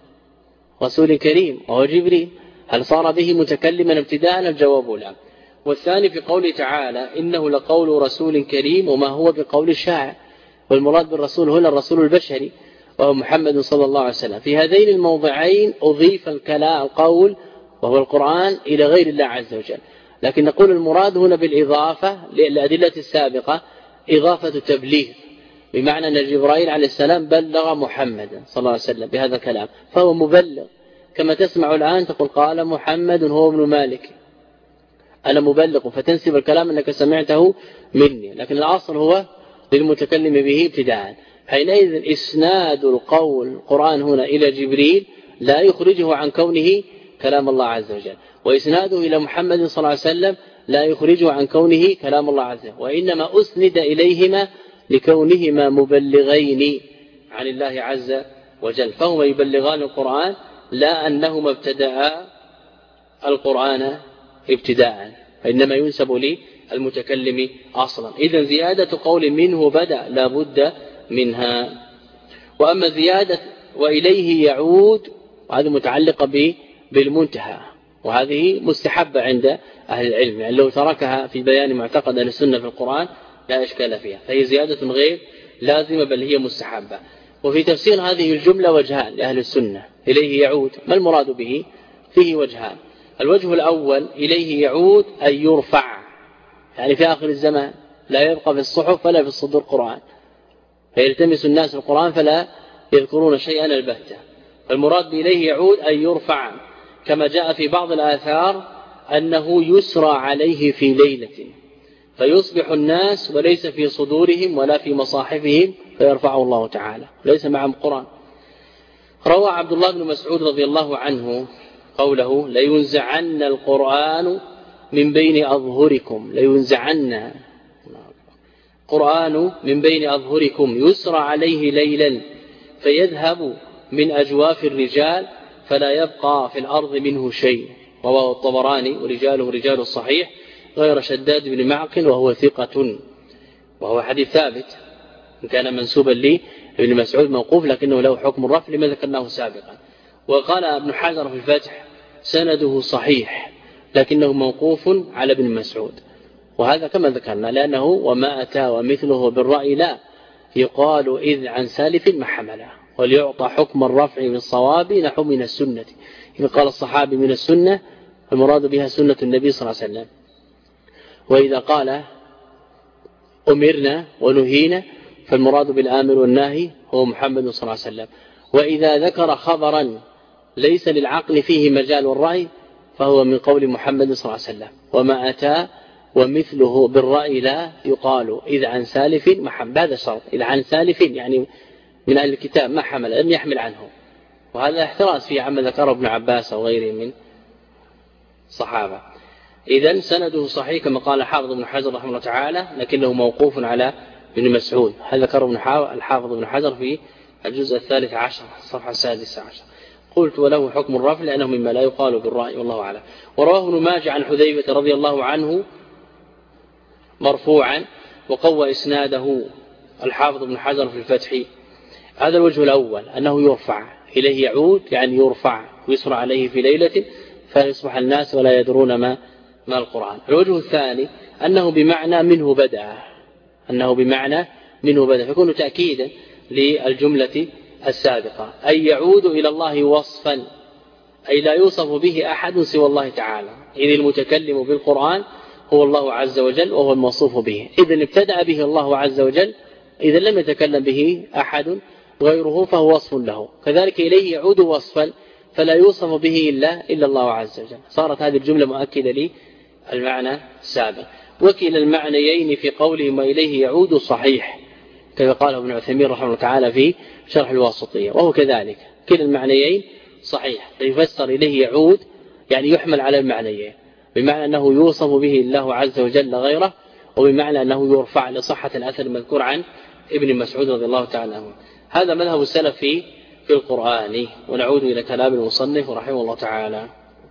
رسول كريم وهو جبريل. هل صار به متكلما ابتداء؟ الجواب لا. والثاني في قوله تعالى إنه لقول رسول كريم وما هو بقول الشاعر، والمراد بالرسول هنا الرسول البشري وهو محمد صلى الله عليه وسلم. في هذين الموضعين أضيف القول وهو القرآن إلى غير الله عز وجل، لكن نقول المراد هنا بالإضافة للأدلة السابقة إضافة تبليغ، بمعنى أن جبرائيل عليه السلام بلغ محمدا صلى الله عليه وسلم بهذا الكلام فهو مبلغ، كما تسمع الآن تقول قال محمد هو ابن مالك، أنا مبلغ، فتنسب الكلام أنك سمعته مني، لكن الأصل هو للمتكلم به ابتداء. حينئذ إسناد القرآن هنا إلى جبريل لا يخرجه عن كونه كلام الله عز وجل، وإسناده إلى محمد صلى الله عليه وسلم لا يخرجه عن كونه كلام الله عز وجل، وإنما أسند إليهما لكونهما مبلغين عن الله عز وجل، فهما يبلغان القرآن لا أنهما ابتدأ القرآن ابتداء، فإنما ينسب لي المتكلم أصلا. إذن زيادة قول منه بدأ لا بد منها. وأما زيادة وإليه يعود وهذه متعلقة بالمنتهى، وهذه مستحبة عند أهل العلم، يعني لو تركها في بيان معتقد أهل السنة في القرآن لا إشكال فيها، فهي زيادة غير لازمة بل هي مستحبة. وفي تفسير هذه الجملة وجهان لأهل السنة، إليه يعود ما المراد به؟ فيه وجهان. الوجه الأول إليه يعود أن يرفع، يعني في آخر الزمان لا يبقى في الصحف ولا في الصدور قرآن، فيلتمس الناس القرآن فلا يذكرون شيئا البتة، فالمراد بإليه يعود أن يرفع، كما جاء في بعض الآثار أنه يسرى عليه في ليلة فيصبح الناس وليس في صدورهم ولا في مصاحفهم فيرفعه الله تعالى، ليس معهم قرآن. روى عبد الله بن مسعود رضي الله عنه قوله لينزعن القرآن من بين أظهركم، لينزعن القرآن من بين أظهركم يسرى عليه ليلا فيذهب من أجواف الرجال فلا يبقى في الأرض منه شيء. رواه الطبراني ورجاله رجال الصحيح غير شداد بن معقل وهو ثقة، وهو حديث ثابت إن كان منسوبا لي ابن مسعود موقوف لكنه له حكم الرفع لما ذكرناه سابقا. وقال ابن حجر في الفتح سنده صحيح لكنه موقوف على ابن مسعود، وهذا كما ذكرنا لأنه وما أتى ومثله بالرأي لا يقال إذ عن سالف ما حمله، وليعطى حكم الرفع بالصواب نحو من السنة. إذا قال الصحابي من السنة المراد بها سنة النبي صلى الله عليه وسلم، وإذا قال أمرنا ونهينا فالمراد بالآمر والناهي هو محمد صلى الله عليه وسلم. وإذا ذكر خبرا ليس للعقل فيه مجال والرأي فهو من قول محمد صلى الله عليه وسلم. وما أتى ومثله بالرأي لا يقال إذ عن سالف ما حمل، هذا الشرط، إذ عن سالف يعني من أهل الكتاب ما حمل لم يحمل عنه، وهذا احتراز فيه عما ذكره ابن عباس أو غيره من صحابة. إذن سنده صحيح كما قال حافظ ابن حجر رحمه الله تعالى لكنه موقوف على ابن مسعود، هذا ذكره الحافظ ابن حجر في الجزء 13 الصفحة 16. قلت وله حكم الرفع لأنه مما لا يقال بالرأي والله أعلم. ورواه ابن ماجه عن حذيفة رضي الله عنه مرفوعا وقوى إسناده الحافظ ابن حجر في الفتح. هذا الوجه الأول أنه يرفع إليه يعود، يعني يرفع ويسرى عليه في ليلة فيصبح الناس ولا يدرون ما القرآن. الوجه الثاني أنه بمعنى منه بدأ، أنه بمعنى منه بدأ فيكون تأكيدا للجملة السابقة، أي يعود إلى الله وصفا، أي لا يوصف به أحد سوى الله تعالى، إذ المتكلم بالقرآن هو الله عز وجل وهو الموصوف به. إذن ابتدأ به الله عز وجل إذا لم يتكلم به أحد غيره فهو وصف له، كذلك إليه يعود وصفا فلا يوصف به إلا الله عز وجل. صارت هذه الجملة مؤكدة لي المعنى السابق. وكلا المعنيين في قولهم وإليه يعود صحيح كما قال ابن عثيمين رحمه الله تعالى في شرح الواسطية، وهو كذلك كلا المعنيين صحيح، فيفسر إليه يعود يعني يحمل على المعنيين، بمعنى أنه يوصف به الله عز وجل غيره، وبمعنى أنه يرفع لصحة الأثر المذكور عن ابن مسعود رضي الله تعالى عنه. هذا مذهب السلف في القرآن. ونعود إلى كلام المصنف رحمه الله تعالى.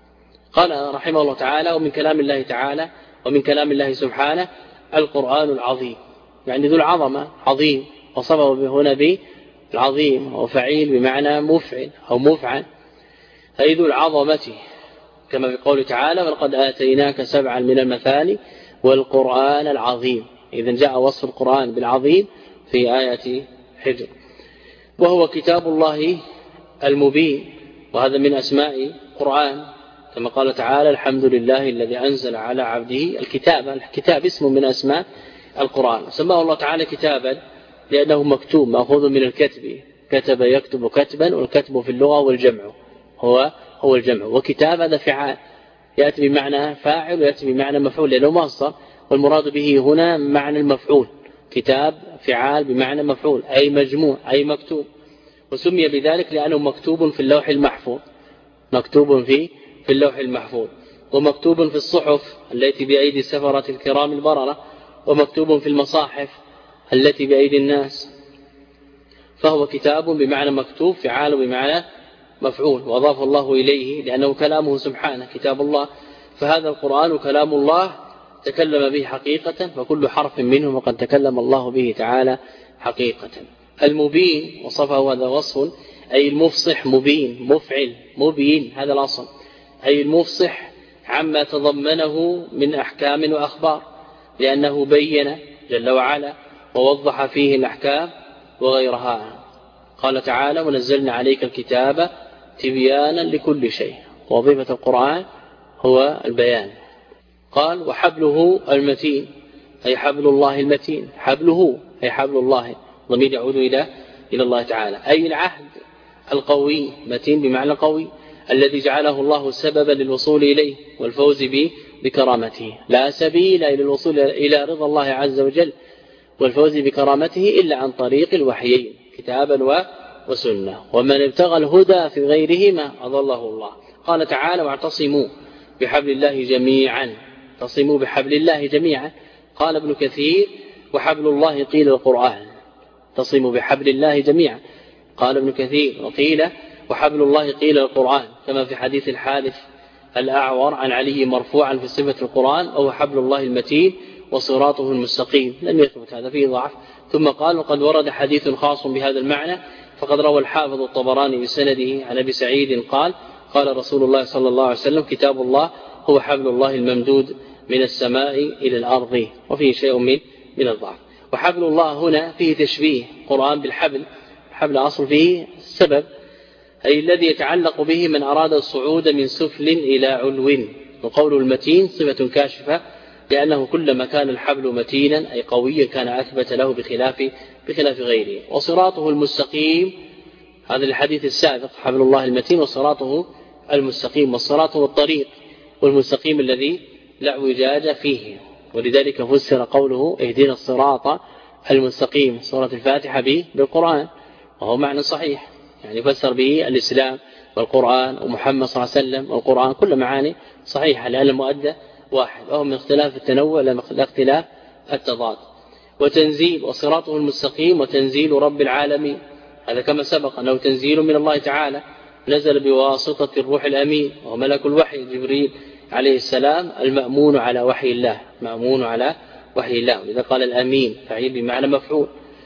قال رحمه الله تعالى: ومن كلام الله تعالى ومن كلام الله سبحانه القرآن العظيم، يعني ذو العظمة عظيم، وصفه هنا بالعظيم وفعيل بمعنى مفعل أو مفعل، أي ذو العظمة، كما في قوله تعالى: ولقد آتيناك 7 من المثاني والقرآن العظيم. إذن جاء وصف القرآن بالعظيم في آية حجر. وهو كتاب الله المبين، وهذا من أسماء القرآن، كما قال تعالى: الحمد لله الذي أنزل على عبده الكتاب. الكتاب اسم من أسماء القرآن، سماه الله تعالى كتابا لأنه مكتوب، مأخوذ من الكتب، كتب يكتب كتبا، والكتب في اللغة والجمع هو الجمع. وكتاب هذا فعال، يأتي بمعنى فاعل ويأتي بمعنى مفعول لأنه مصدر، والمراد به هنا معنى المفعول. كتاب فعال بمعنى مفعول، أي مجموع أي مكتوب، وسمي بذلك لأنه مكتوب في اللوح المحفوظ، مكتوب في اللوح المحفوظ، ومكتوب في الصحف التي بأيدي السفرة الكرام البررة، ومكتوب في المصاحف التي بأيدي الناس. فهو كتاب بمعنى مكتوب، فعال بمعنى مفعول، وأضاف الله إليه لأنه كلامه سبحانه كتاب الله. فهذا القرآن كلام الله تكلم به حقيقة، فكل حرف منه وقد تكلم الله به تعالى حقيقة. المبين وصفه هذا وصف، أي المفصح، مبين مفعل مبين، هذا الأصل، أي المفصح عما تضمنه من أحكام وأخبار، لأنه بين جل وعلا ووضح فيه الأحكام وغيرها. قال تعالى: ونزلنا عليك الكتاب تبيانا لكل شيء. وظيفة القرآن هو البيان. قال: وحبله المتين، أي حبل الله المتين، حبله أي حبل الله، ضمير يعود إلى الله تعالى، أي العهد القوي، متين بمعنى قوي، الذي جعله الله سببا للوصول إليه والفوز بكرامته. لا سبيل إلى الوصول إلى رضا الله عز وجل والفوز بكرامته إلا عن طريق الوحيين كتابا وسنة، ومن ابتغى الهدى في غيرهما أضله الله. قال تعالى: واعتصموا بحبل الله جميعا، اعتصموا بحبل الله جميعا. قال ابن كثير: وحبل الله قيل القرآن، اعتصموا بحبل الله جميعا. قال ابن كثير: وقيل وحبل الله قيل القرآن، كما في حديث الحارث الأعور عن علي مرفوعا في صفة القرآن: أو حبل الله المتين وصراطه المستقيم. لم يثبت هذا، فيه ضعف. ثم قال: وقد ورد حديث خاص بهذا المعنى، فقد روى الحافظ الطبراني بسنده عن أبي سعيد قال: قال رسول الله صلى الله عليه وسلم: كتاب الله هو حبل الله الممدود من السماء إلى الأرض. وفيه شيء من الضعف. وحبل الله هنا فيه تشبيه قرآن بالحبل، حبل أصل فيه السبب، أي الذي يتعلق به من أراد الصعود من سفل إلى علو. وقول المتين صفة كاشفة، لأنه كلما كان الحبل متينا أي قويا كان أثبت له بخلاف غيره. وصراطه المستقيم، هذا الحديث السابق، حبل الله المتين وصراطه المستقيم. والصراط هو الطريق، والمستقيم الذي لا اعوجاج فيه، ولذلك فسر قوله: اهدنا الصراط المستقيم، سورة الفاتحة بالقرآن، وهو معنى صحيح، يعني فسر به الإسلام والقرآن ومحمد صلى الله عليه وسلم والقرآن، كل معاني صحيحة، لأن المؤدى واحد، وهو من اختلاف التنوع لا اختلاف التضاد. وتنزيل، وصراطه المستقيم وتنزيل رب العالمين، هذا كما سبق أنه تنزيل من الله تعالى، نزل بواسطة الروح الأمين وهو ملك الوحي جبريل عليه السلام، المأمون على وحي الله، مأمون على وحي الله، لذا قال الأمين فعيل بمعنى مفعول.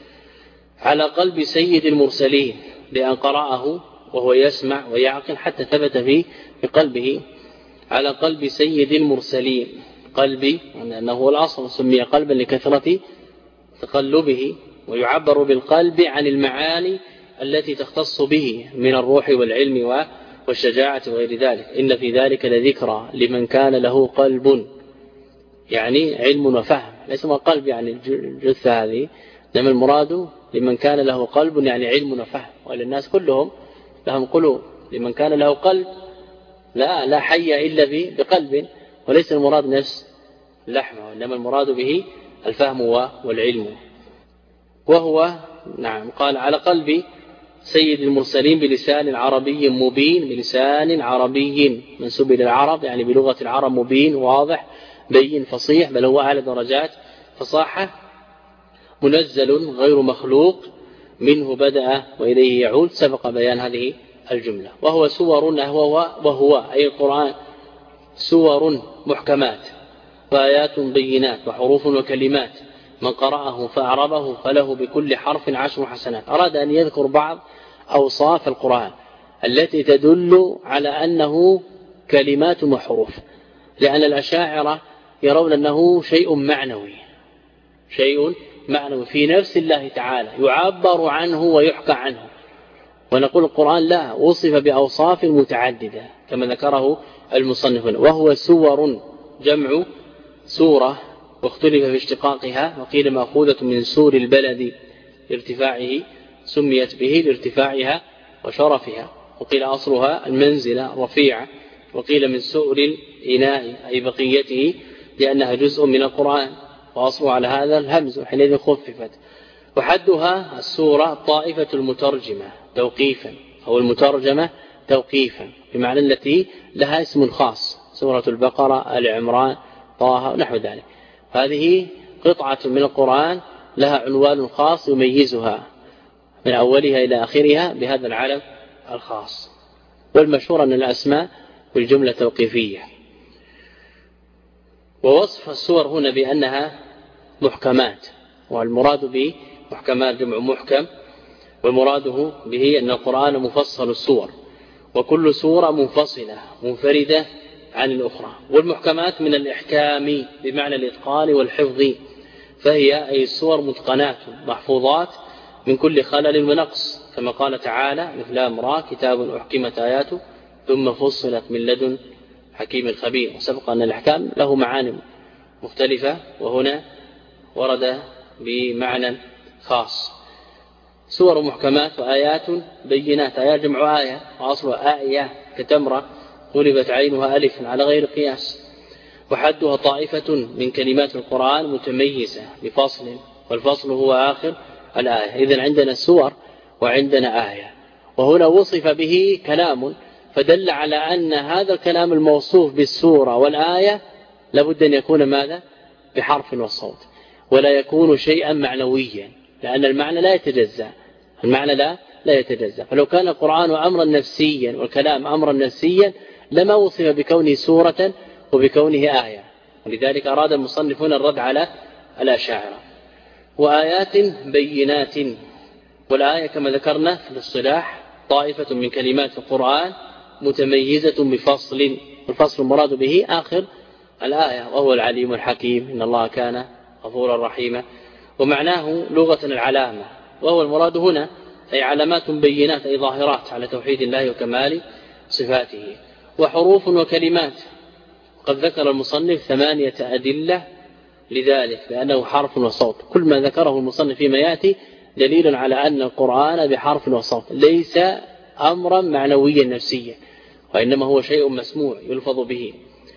على قلب سيد المرسلين، لأن قرأه وهو يسمع ويعقل حتى ثبت في قلبه. على قلب سيد المرسلين، قلبي لأنه هو الأصل، سمي قلبا لكثرة تقلبه، ويعبر بالقلب عن المعاني التي تختص به من الروح والعلم والشجاعة وغير ذلك. إن في ذلك لذكرى لمن كان له قلب، يعني علم وفهم، ليس ما قلب يعني الجثة هذه، إنما المراد لمن كان له قلب يعني علم وفهم، وإلا الناس كلهم لهم قلوب. لمن كان له قلب لا حي إلا بقلب، وليس المراد نفس لحمه، إنما المراد به الفهم والعلم. وهو نعم قال على قلب سيد المرسلين بلسان عربي مبين، بلسان عربي منسوب إلى العرب يعني بلغة العرب، مبين واضح بين فصيح، بل هو أعلى درجات فصاحة، منزل غير مخلوق، منه بدأ وإليه يعود، سبق بيان هذه الجملة. وهو سور وهو أي القرآن سور محكمات وآيات بينات وحروف وكلمات، من قرأه فأعربه فله بكل حرف 10 حسنات. أراد أن يذكر بعض أوصاف القرآن التي تدل على أنه كلمات وحروف، لأن الأشاعرة يرون أنه شيء معنوي في نفس الله تعالى يعبر عنه ويحكى عنه، ونقول القرآن لا، وصف بأوصاف متعددة كما ذكره المصنف. وهو سور جمع سورة، واختلف في اشتقاقها، وقيل مأخوذة من سور البلد لارتفاعه سميت به لارتفاعها وشرفها، وقيل أصلها المنزلة رفيعة، وقيل من سؤر الإناء أي بقيته لأنها جزء من القرآن، وأصلها على هذا الهمز وحينئذ خففت. وحدها السورة طائفة المترجمة توقيفا، أو المترجمة توقيفا، بمعنى التي لها اسم خاص، سورة البقرة، آل عمران، طه ونحو ذلك. هذه قطعة من القرآن لها عنوان خاص يميزها من أولها إلى آخرها بهذا العلم الخاص. والمشهور أن الأسماء بالجملة توقيفية. ووصف السور هنا بأنها محكمات، والمراد بمحكمات جمع محكم، ومراده به أن القرآن مفصل السور، وكل سورة منفصلة منفردة عن الأخرى. والمحكمات من الإحكام بمعنى الإتقان والحفظ، فهي أي السور متقنات محفوظات من كل خلل ونقص، كما قال تعالى مثل أمرا كتاب أحكمت آياته ثم فصلت من لدن حكيم خبير. وسبق أن الأحكام له معاني مختلفة، وهنا ورد بمعنى خاص. سور محكمات وآيات بينات، آيات جمع آية، وأصلها آية كتمرة قلبت عينها ألف على غير قياس. وحدها طائفة من كلمات القرآن متميزة بفصل، والفصل هو آخر الآية. إذن عندنا سور وعندنا آية، وهنا وصف به كلام، فدل على أن هذا الكلام الموصوف بالسورة والآية لابد أن يكون ماذا؟ بحرف والصوت، ولا يكون شيئا معنويا، لأن المعنى لا يتجزأ، المعنى لا يتجزأ. فلو كان القرآن أمرا نفسيا والكلام أمرا نفسيا لما وصف بكونه سورة وبكونه آية، ولذلك أراد المصنفون الرد على الأشاعرة. وآيات بينات، والآية كما ذكرنا في الاصطلاح طائفة من كلمات القرآن متميزة بفصل، الفصل المراد به آخر الآية، وهو العليم الحكيم إن الله كان غفورا رحيما. ومعناه لغة العلامة، وهو المراد هنا أي علامات بينات أي ظاهرات على توحيد الله وكمال صفاته. وحروف وكلمات، قد ذكر المصنف 8 أدلة لذلك، لأنه حرف وصوت. كل ما ذكره المصنف فيما يأتي دليل على أن القرآن بحرف وصوت، ليس أمرا معنويا نفسيا، وإنما هو شيء مسموع يلفظ به.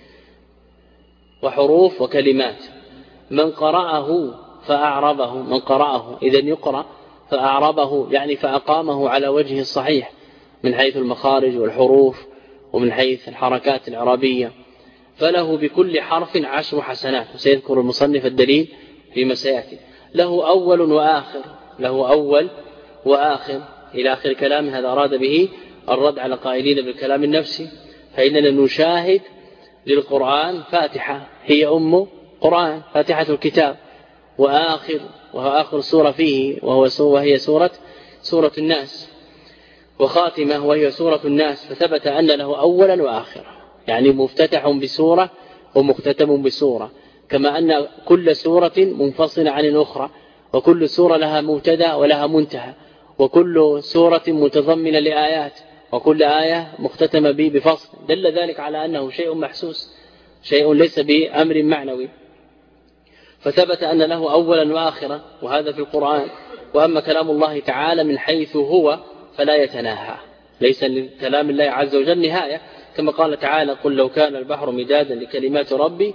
وحروف وكلمات، من قرأه فأعربه، من قرأه إذن يقرأ فأعربه يعني فأقامه على وجه الصحيح من حيث المخارج والحروف ومن حيث الحركات الإعرابية، فله بكل حرف 10 حسنات. وسيذكر المصنف الدليل فيما سيأتي. له أول وآخر، له أول وآخر إلى آخر كلام. هذا أراد به الرد على قائلين بالكلام النفسي، فإننا نشاهد للقرآن فاتحة هي أم قرآن، فاتحة الكتاب، وآخر وهو آخر سورة فيه وهي سورة الناس، وخاتمة وهي سورة الناس، فثبت أن له أولا وآخر، يعني مفتتح بسورة ومختتم بسورة، كما أن كل سورة منفصلة عن الأخرى، وكل سورة لها مبتدأ ولها منتهى، وكل سورة متضمنة لآيات، وكل آية مختتمة به بفصل. دل ذلك على أنه شيء محسوس، شيء ليس بأمر معنوي. فثبت أن له أولا وآخرا، وهذا في القرآن. وأما كلام الله تعالى من حيث هو فلا يتناهى، ليس لكلام الله عز وجل نهاية، كما قال تعالى: قل لو كان البحر مدادا لكلمات ربي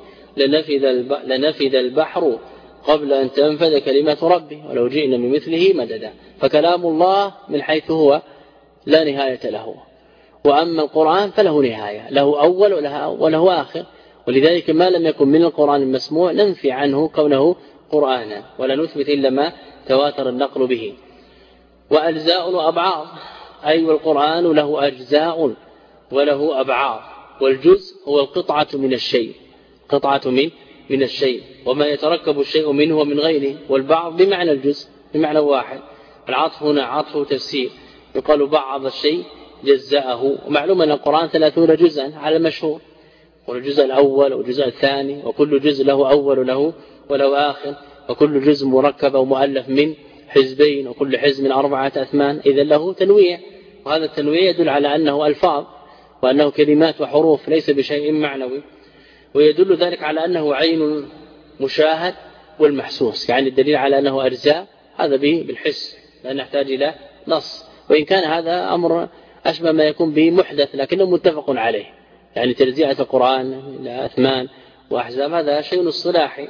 لنفد البحر قبل أن تنفد كلمات ربي ولو جئنا بمثله مددا. فكلام الله من حيث هو لا نهاية له، وأما القرآن فله نهاية، له أول وله آخر. ولذلك ما لم يكن من القرآن المسموع ننفي عنه كونه قرآنا، ولا نثبت إلا ما تواتر النقل به. وأجزاء وأبعاض، أي والقرآن له أجزاء وله أبعاض. والجزء هو القطعة من الشيء، قطعة من الشيء، وما يتركب الشيء منه ومن غيره. والبعض بمعنى الجزء بمعنى واحد. العطف هنا عطف تفسير، يقال بعض الشيء جزاءه. ومعلوم أن القرآن 30 جزءا على المشهور، والجزء الأول والجزء الثاني، وكل جزء له أول وله آخر، وكل جزء مركب ومؤلف من حزبين، وكل حزب من 4 أثمان. إذن له تنويع، وهذا التنويع يدل على أنه ألفاظ وأنه كلمات وحروف، ليس بشيء معنوي. ويدل ذلك على أنه عين مشاهد والمحسوس، يعني الدليل على أنه أجزاء هذا بالحس، لا نحتاج إلى نص. وإن كان هذا أمر أشبه ما يكون به محدث، لكنه متفق عليه، يعني تجزئة القرآن إلى أثمان وأحزاب هذا شيء اصطلاحي.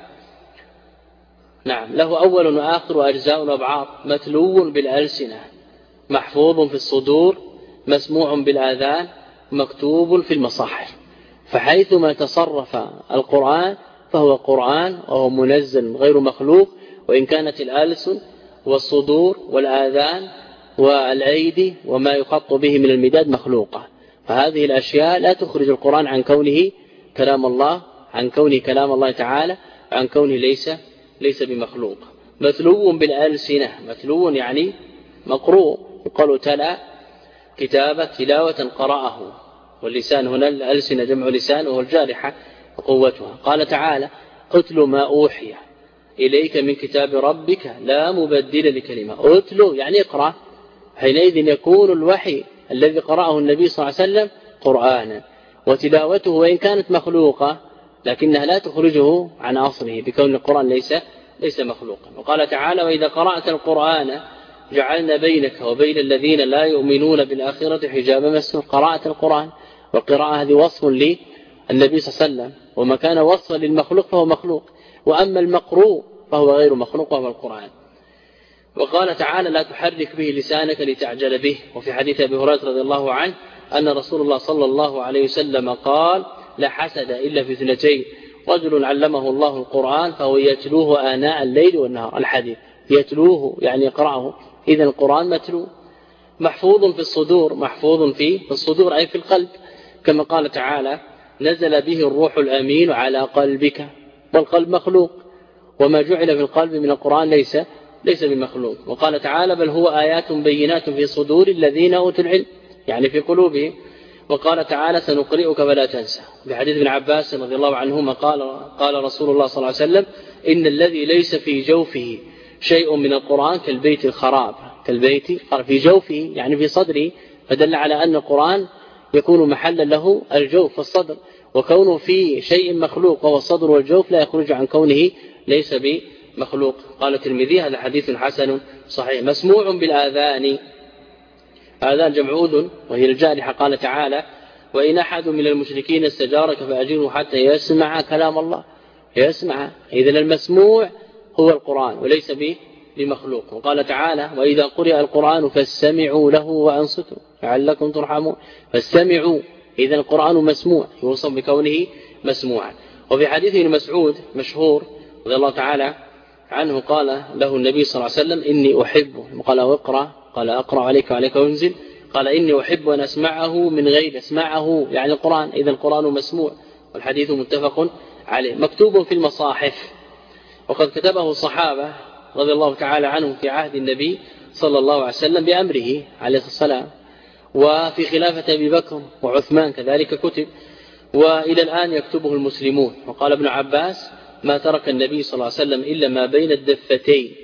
نعم، له أول وآخر وأجزاء وأبعاض، متلو بالألسنة، محفوظ في الصدور، مسموع بالآذان، مكتوب في المصاحف. فحيثما تصرف القرآن فهو قرآن، وهو منزل غير مخلوق، وإن كانت الألسن والصدور والآذان والأيدي وما يخط به من المداد مخلوقة. فهذه الأشياء لا تخرج القرآن عن كونه كلام الله، عن كونه كلام الله تعالى، عن كونه ليس بمخلوق. متلو بالألسنة، متلو يعني مقروء، يقال تلا كتابة تلاوة قرأه. واللسان هنا الألسنة جمع لسان، وهو الجارحة وقوتها. قال تعالى: أتل ما أوحي إليك من كتاب ربك لا مبدل لكلمة. أتلو يعني اقرأ، حينئذ يكون الوحي الذي قرأه النبي صلى الله عليه وسلم قرآنا، وتلاوته وإن كانت مخلوقة لكنها لا تخرجه عن أصله، بكون القرآن ليس مخلوقا. وقال تعالى: وإذا قرأت القرآن جعلنا بينك وبين الذين لا يؤمنون بالآخرة حجابا مستورا. قرأت القرآن، والقراءة هذه وصف للنبي صلى الله عليه وسلم، وما كان وصفا للمخلوق فهو مخلوق، وأما المقروء فهو غير مخلوق وهو القرآن. وقال تعالى: لا تحرك به لسانك لتعجل به. وفي حديث أبي هريرة رضي الله عنه أن رسول الله صلى الله عليه وسلم قال: لا حسد إلا في 2، رجل علمه الله القرآن فهو يتلوه آناء الليل والنهار. الحديث يتلوه يعني يقرأه، إذن القرآن متلو. محفوظ في الصدور، محفوظ في الصدور أي في القلب، كما قال تعالى: نزل به الروح الأمين على قلبك. والقلب مخلوق، وما جعل في القلب من القرآن ليس بمخلوق. وقال تعالى: بل هو آيات بينات في صدور الذين أوتوا العلم، يعني في قلوبهم. وقال تعالى: سنقرئك فلا تنسى. بحديث ابن عباس رضي الله عنهما قال رسول الله صلى الله عليه وسلم: إن الذي ليس في جوفه شيء من القرآن كالبيت الخراب. كالبيت في جوفه يعني في صدره، فدل على أن القرآن يكون محلا له الجوف والصدر، وكونه في شيء مخلوق وهو الصدر والجوف لا يخرج عن كونه ليس بمخلوق. قال الترمذي: هذا حديث حسن صحيح. مسموع بالآذان، آذان جمع أذن وهي الجارحة. قال تعالى: وإن أحد من المشركين استجارك فأجره حتى يسمع كلام الله. يسمع، إذن المسموع هو القرآن وليس بمخلوق. وقال تعالى: وإذا قرئ القرآن فاستمعوا له وأنصتوا لعلكم ترحمون. فاستمعوا، إذن القرآن مسموع، يوصف بكونه مسموعا. وفي حديث ابن مسعود مشهور رضي الله تعالى عنه قال له النبي صلى الله عليه وسلم: إني أحبه. قال: واقرأ. قال: أقرأ عليك وعليك أنزل. قال: إني أحب أن أسمعه من غير أسمعه، يعني القرآن. إذا القرآن مسموع، والحديث متفق عليه. مكتوب في المصاحف، وقد كتبه الصحابة رضي الله تعالى عنهم في عهد النبي صلى الله عليه وسلم بأمره عليه الصلاة، وفي خلافة أبي بكر وعثمان كذلك كتب، وإلى الآن يكتبه المسلمون. وقال ابن عباس: ما ترك النبي صلى الله عليه وسلم إلا ما بين الدفتين.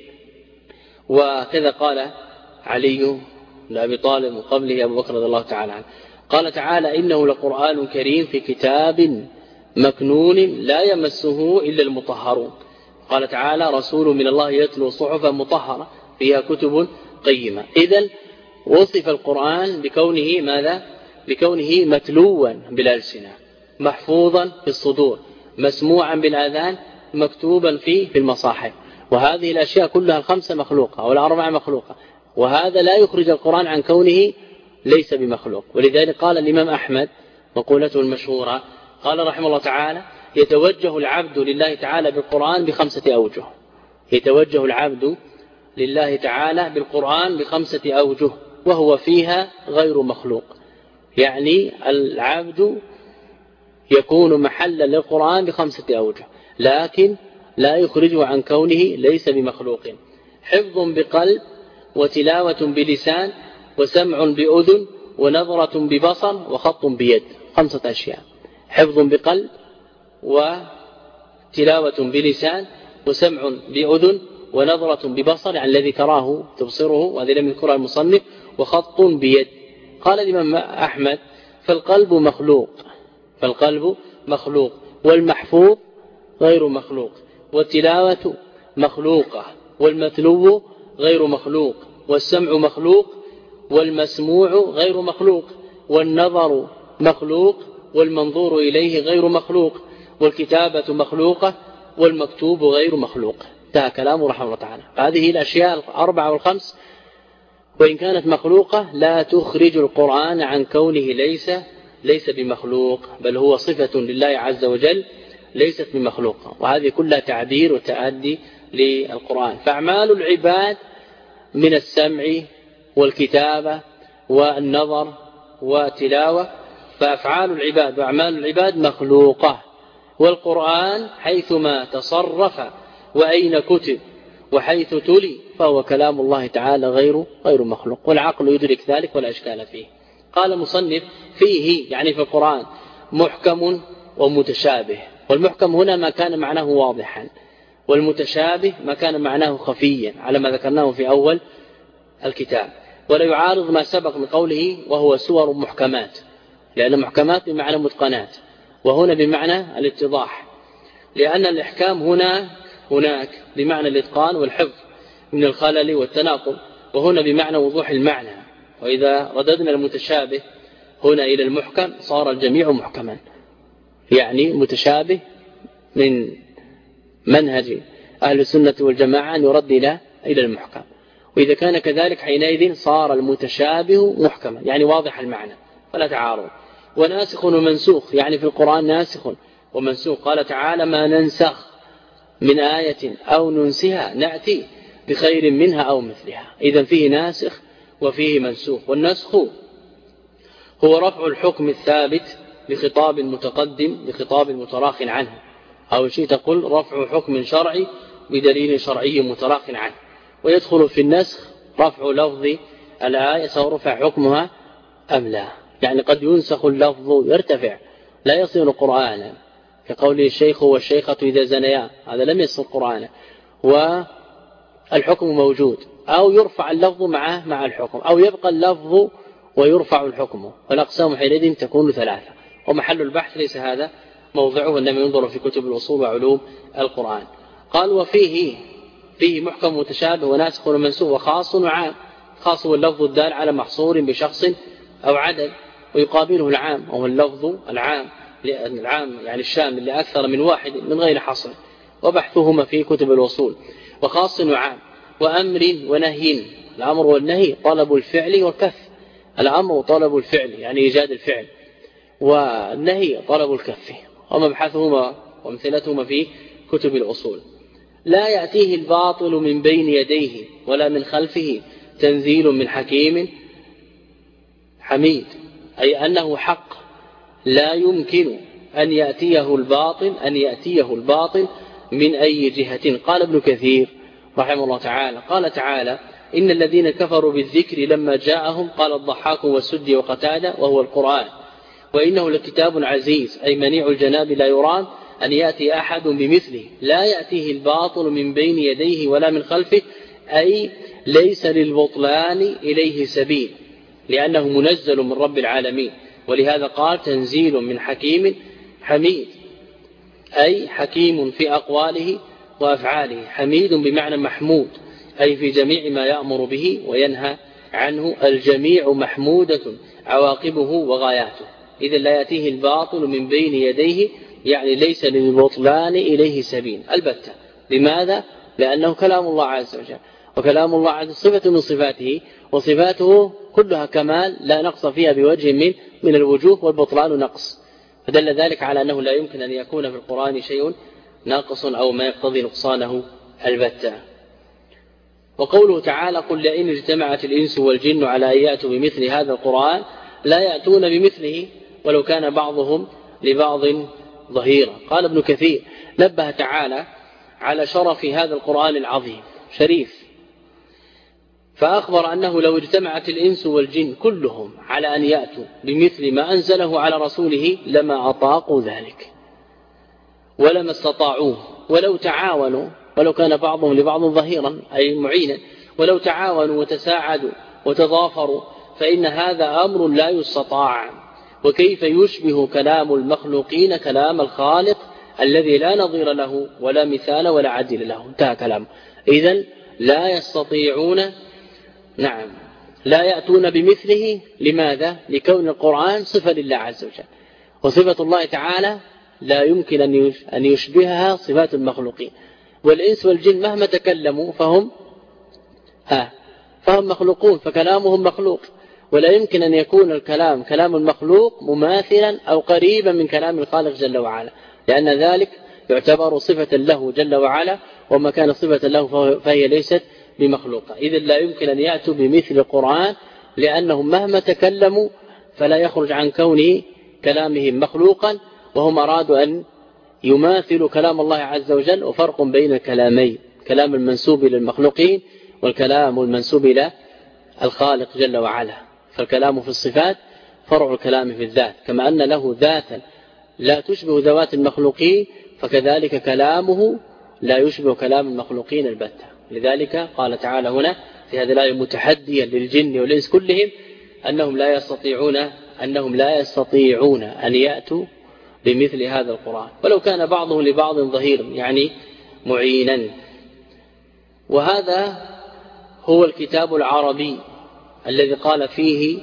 وكذا قال علي بن أبي طالب وقبله أبو بكر رضي الله تعالى عنه. قال تعالى: إنه لقرآن كريم في كتاب مكنون لا يمسه إلا المطهرون. قال تعالى رسول من الله يتلو صحفا مطهرة فيها كتب قيمة. إذن وصف القرآن بكونه ماذا؟ بكونه متلوا بالألسنة، محفوظا في الصدور، مسموعا بالآذان، مكتوبا في المصاحف. وهذه الأشياء كلها الخمسة مخلوقة والأربعة مخلوقة، وهذا لا يخرج القرآن عن كونه ليس بمخلوق. ولذلك قال الإمام أحمد مقولته المشهورة، قال رحمه الله تعالى يتوجه العبد لله تعالى بالقرآن بخمسة أوجه. يتوجه العبد لله تعالى بالقرآن بخمسة أوجه وهو فيها غير مخلوق. يعني العبد يكون محلا للقرآن بخمسة أوجه، لكن لا يخرجه عن كونه ليس بمخلوق. حفظ بقلب، وتلاوة بلسان، وسمع بأذن، ونظرة ببصر، وخط بيد. خمسة أشياء: حفظ بقلب، وتلاوة بلسان، وسمع بأذن، ونظرة ببصر يعني الذي تراه تبصره وهذا لم يذكرها المصنف، وخط بيد. قال الإمام أحمد فالقلب مخلوق، فالقلب مخلوق، والمحفوظ غير مخلوق، والتلاوة مخلوقة، والمتلو غير مخلوق، والسمع مخلوق، والمسموع غير مخلوق، والنظر مخلوق، والمنظور إليه غير مخلوق، والكتابة مخلوقة، والمكتوب غير مخلوق. انتهى كلامه رحمه الله تعالى. هذه الأشياء الأربعة والخمس وإن كانت مخلوقة لا تخرج القرآن عن كونه ليس بمخلوق، بل هو صفة لله عز وجل ليست بمخلوقة. وهذه كلها تعبير وتأدي للقرآن. فأعمال العباد من السمع والكتابة والنظر والتلاوة، فأفعال العباد وأعمال العباد مخلوقة، والقرآن حيثما تصرف وأين كتب وحيث تلي فهو كلام الله تعالى غير مخلوق، والعقل يدرك ذلك ولا إشكال فيه. قال مصنف فيه يعني في القرآن محكم ومتشابه، والمحكم هنا ما كان معناه واضحا، والمتشابه ما كان معناه خفيا على ما ذكرناه في أول الكتاب. ولا يعارض ما سبق من قوله وهو سور محكمات، لأن محكمات بمعنى متقنات، وهنا بمعنى الاتضاح، لأن الإحكام هناك بمعنى الإتقان والحفظ من الخلل والتناقض، وهنا بمعنى وضوح المعنى. وإذا رددنا المتشابه هنا إلى المحكم صار الجميع محكما، يعني متشابه من منهج أهل السنة والجماعة أن يرد إلى المحكم. وإذا كان كذلك حينئذ صار المتشابه محكما، يعني واضح المعنى فلا تعارض. وناسخ ومنسوخ، يعني في القرآن ناسخ ومنسوخ. قال تعالى ما ننسخ من آية أو ننسها نأتي بخير منها أو مثلها. إذن فيه ناسخ وفيه منسوخ. والنسخ هو رفع الحكم الثابت بخطاب متقدم بخطاب متراخ عنه، أو شيء تقول رفع حكم شرعي بدليل شرعي متراخ عنه. ويدخل في النسخ رفع لفظ الآية سواء رفع حكمها أم لا، يعني قد ينسخ اللفظ يرتفع لا يصير قرآنا، كقول الشيخ والشيخة إذا زنيا، هذا لم يصير قرآنا والحكم موجود، أو يرفع اللفظ مع الحكم، أو يبقى اللفظ ويرفع الحكم. والأقسام حينئذ تكون ثلاثة، ومحل البحث ليس هذا موضعه، إنما ينظر في كتب الأصول وعلوم القرآن. قال وفيه محكم متشابه وناسخ ومنسوخ وخاص وعام. خاص هو اللفظ الدال على محصور بشخص أو عدد، ويقابله العام وهو اللفظ العام يعني الشامل لأكثر من واحد من غير حصر، وبحثهما في كتب الأصول. وخاص وعام. وأمر ونهي، الأمر والنهي طلب الفعل والكف. الأمر طلب الفعل يعني إيجاد الفعل، والنهي طلب الكف، ومبحثهما وامثلتهما في كتب الأصول. لا يأتيه الباطل من بين يديه ولا من خلفه تنزيل من حكيم حميد، أي أنه حق لا يمكن أن يأتيه الباطل من أي جهة. قال ابن كثير رحمه الله تعالى قال تعالى إن الذين كفروا بالذكر لما جاءهم، قال الضحاك والسدي وقتادة وهو القرآن، وإنه لكتاب عزيز، أي منيع الجناب لا يرام أن يأتي أحد بمثله، لا يأتيه الباطل من بين يديه ولا من خلفه، أي ليس للبطلان إليه سبيل، لأنه منزل من رب العالمين. ولهذا قال تنزيل من حكيم حميد، أي حكيم في أقواله وأفعاله. حميد بمعنى محمود، أي في جميع ما يأمر به وينهى عنه. الجميع محمودة عواقبه وغاياته، إذا لا يأتيه الباطل من بين يديه، يعني ليس للبطلان إليه سبيل البتة. لماذا؟ لأنه كلام الله عز وجل، وكلام الله عز وجل صفة من صفاته، وصفاته كلها كمال لا نقص فيها بوجه من الوجوه، والبطلان نقص. فدل ذلك على أنه لا يمكن أن يكون في القرآن شيء ناقص أو ما يقتضي نقصانه البتة. وقوله تعالى: قل لئن اجتمعت الإنس والجن على أن يأتوا بمثل هذا القرآن لا يأتون بمثله ولو كان بعضهم لبعض ظهيرا. قال ابن كثير: نبه تعالى على شرف هذا القرآن العظيم شريف، فأخبر أنه لو اجتمعت الإنس والجن كلهم على أن يأتوا بمثل ما أنزله على رسوله لما أطاقوا ذلك ولما استطاعوه، ولو تعاونوا، ولو كان بعضهم لبعض ظهيرا أي معينا، ولو تعاونوا وتساعدوا وتضافروا فإن هذا أمر لا يستطاع. وكيف يشبه كلام المخلوقين كلام الخالق الذي لا نظير له ولا مثال ولا عدل له. انتهى كلامه. إذن لا يستطيعون، نعم، لا يأتون بمثله. لماذا؟ لكون القرآن صفة لله عز وجل، وصفة الله تعالى لا يمكن أن يشبهها صفات المخلوقين. والإنس والجن مهما تكلموا فهم مخلوقون، فكلامهم مخلوق، ولا يمكن أن يكون الكلام كلام المخلوق مماثلا أو قريبا من كلام الخالق جل وعلا، لأن ذلك يعتبر صفة له جل وعلا، وما كان صفة له فهي ليست بمخلوقة. إذن لا يمكن أن يأتوا بمثل القرآن، لأنهم مهما تكلموا فلا يخرج عن كونه كلامهم مخلوقا، وهم أرادوا أن يماثلوا كلام الله عز وجل. وفرق بين الكلامين: كلام المنسوب إلى المخلوقين والكلام المنسوب إلى الخالق جل وعلا. فالكلام في الصفات فرع الكلام في الذات، كما أن له ذاتا لا تشبه ذوات المخلوقين، فكذلك كلامه لا يشبه كلام المخلوقين البتة. لذلك قال تعالى هنا في هذه الآية متحديا للجن والإنس كلهم أنهم لا يستطيعون أن يأتوا بمثل هذا القرآن ولو كان بعضهم لبعض ظهير، يعني معينا. وهذا هو الكتاب العربي الذي قال فيه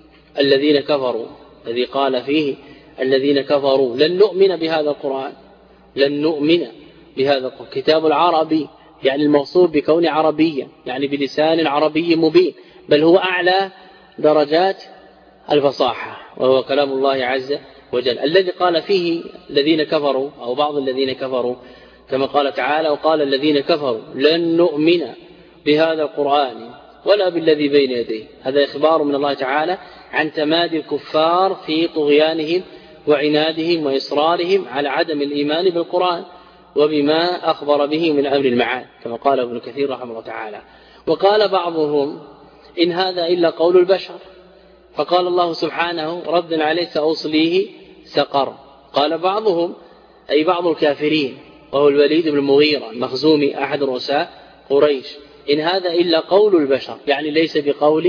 الذين كفروا لن نؤمن بهذا القرآن، لن نؤمن بهذا القرآن. كتاب العربي يعني الموصوف بكون عربيا، يعني بلسان عربي مبين، بل هو أعلى درجات الفصاحة، وهو كلام الله عز وجل. الذي قال فيه الذين كفروا أو بعض الذين كفروا، كما قال تعالى: وقال الذين كفروا لن نؤمن بهذا القرآن ولا بالذي بين يديه. هذا إخبار من الله تعالى عن تمادي الكفار في طغيانهم وعنادهم وإصرارهم على عدم الإيمان بالقرآن وبما أخبر به من أمر المعاد، كما قال ابن كثير رحمه الله تعالى. وقال بعضهم: إن هذا إلا قول البشر. فقال الله سبحانه ردا عليه: سأصليه سقر. قال بعضهم، أي بعض الكافرين، وهو الوليد بن المغيرة المخزومي أحد رؤساء قريش: إن هذا إلا قول البشر، يعني ليس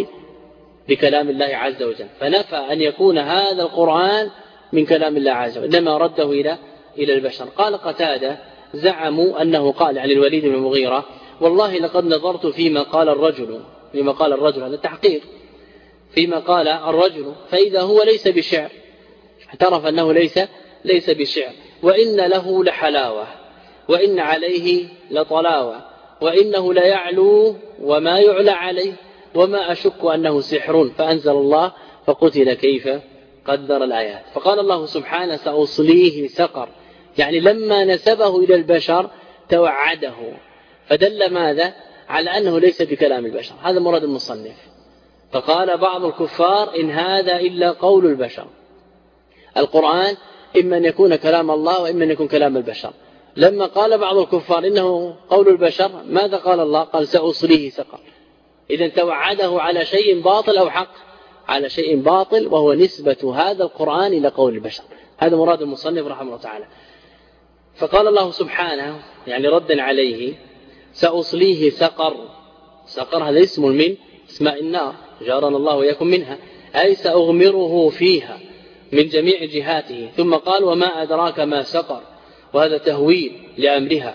بكلام الله عز وجل، فنفى أن يكون هذا القرآن من كلام الله عز وجل، إنما رده إلى البشر. قال قتادة: زعموا أنه قال عن الوليد بن المغيرة: والله لقد نظرت فيما قال الرجل، هذا تحقيق، فيما قال الرجل، فإذا هو ليس بشعر. اعترف أنه ليس بشعر، وإن له لحلاوة، وإن عليه لطلاوة، وإنه ليعلو وما يعلى عليه، وما أشك أنه سحر. فأنزل الله: فقتل كيف قدر الآيات. فقال الله سبحانه: سأصليه سقر، يعني لما نسبه إلى البشر توعده، فدل ماذا؟ على أنه ليس بكلام البشر. هذا مراد المصنف. فقال بعض الكفار: إن هذا إلا قول البشر. القرآن إما أن يكون كلام الله وإما أن يكون كلام البشر. لما قال بعض الكفار إنه قول البشر، ماذا قال الله؟ قال: سأصليه سقر. إذن توعده على شيء باطل أو حق؟ على شيء باطل، وهو نسبة هذا القرآن إلى قول البشر. هذا مراد المصنف رحمه الله تعالى. فقال الله سبحانه يعني ردا عليه: سأصليه سقر. سقر هذا اسم من اسماء النار، جارنا الله ويكن منها، أي سأغمره فيها من جميع جهاته. ثم قال: وما أدراك ما سقر، وهذا تهويل لأمرها،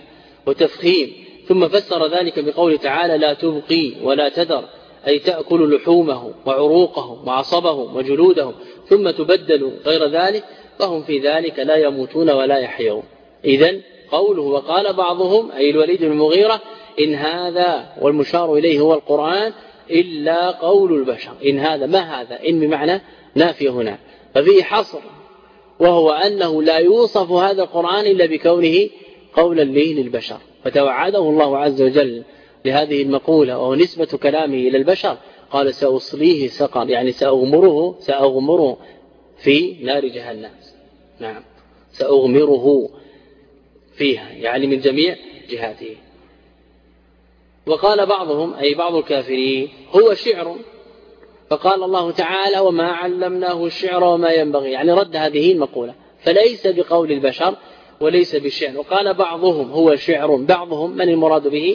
وتفخيم. ثم فسر ذلك بقوله تعالى لا تبقي ولا تذر، أي تأكل لحومه وعروقه وعصبه وجلوده ثم تبدل غير ذلك، فهم في ذلك لا يموتون ولا يحيون. إذن قوله وقال بعضهم أي الوليد بن المغيرة إن هذا والمشار إليه هو القرآن إلا قول البشر. إن هذا ما هذا، إن بمعنى نافي هنا، ففيه حصر، وهو أنه لا يوصف هذا القرآن إلا بكونه قولا للبشر. فتوعده الله عز وجل لهذه المقولة وهو نسبة كلامه إلى البشر، قال سأصليه سقر، يعني سأغمره في نار جهنم. نعم، سأغمره فيها يعني من جميع جهاته. وقال بعضهم أي بعض الكافرين هو شعر، فقال الله تعالى وما علمناه الشعر وما ينبغي، يعني رد هذه المقولة، فليس بقول البشر وليس بالشعر. وقال بعضهم هو شعر، بعضهم من المراد به؟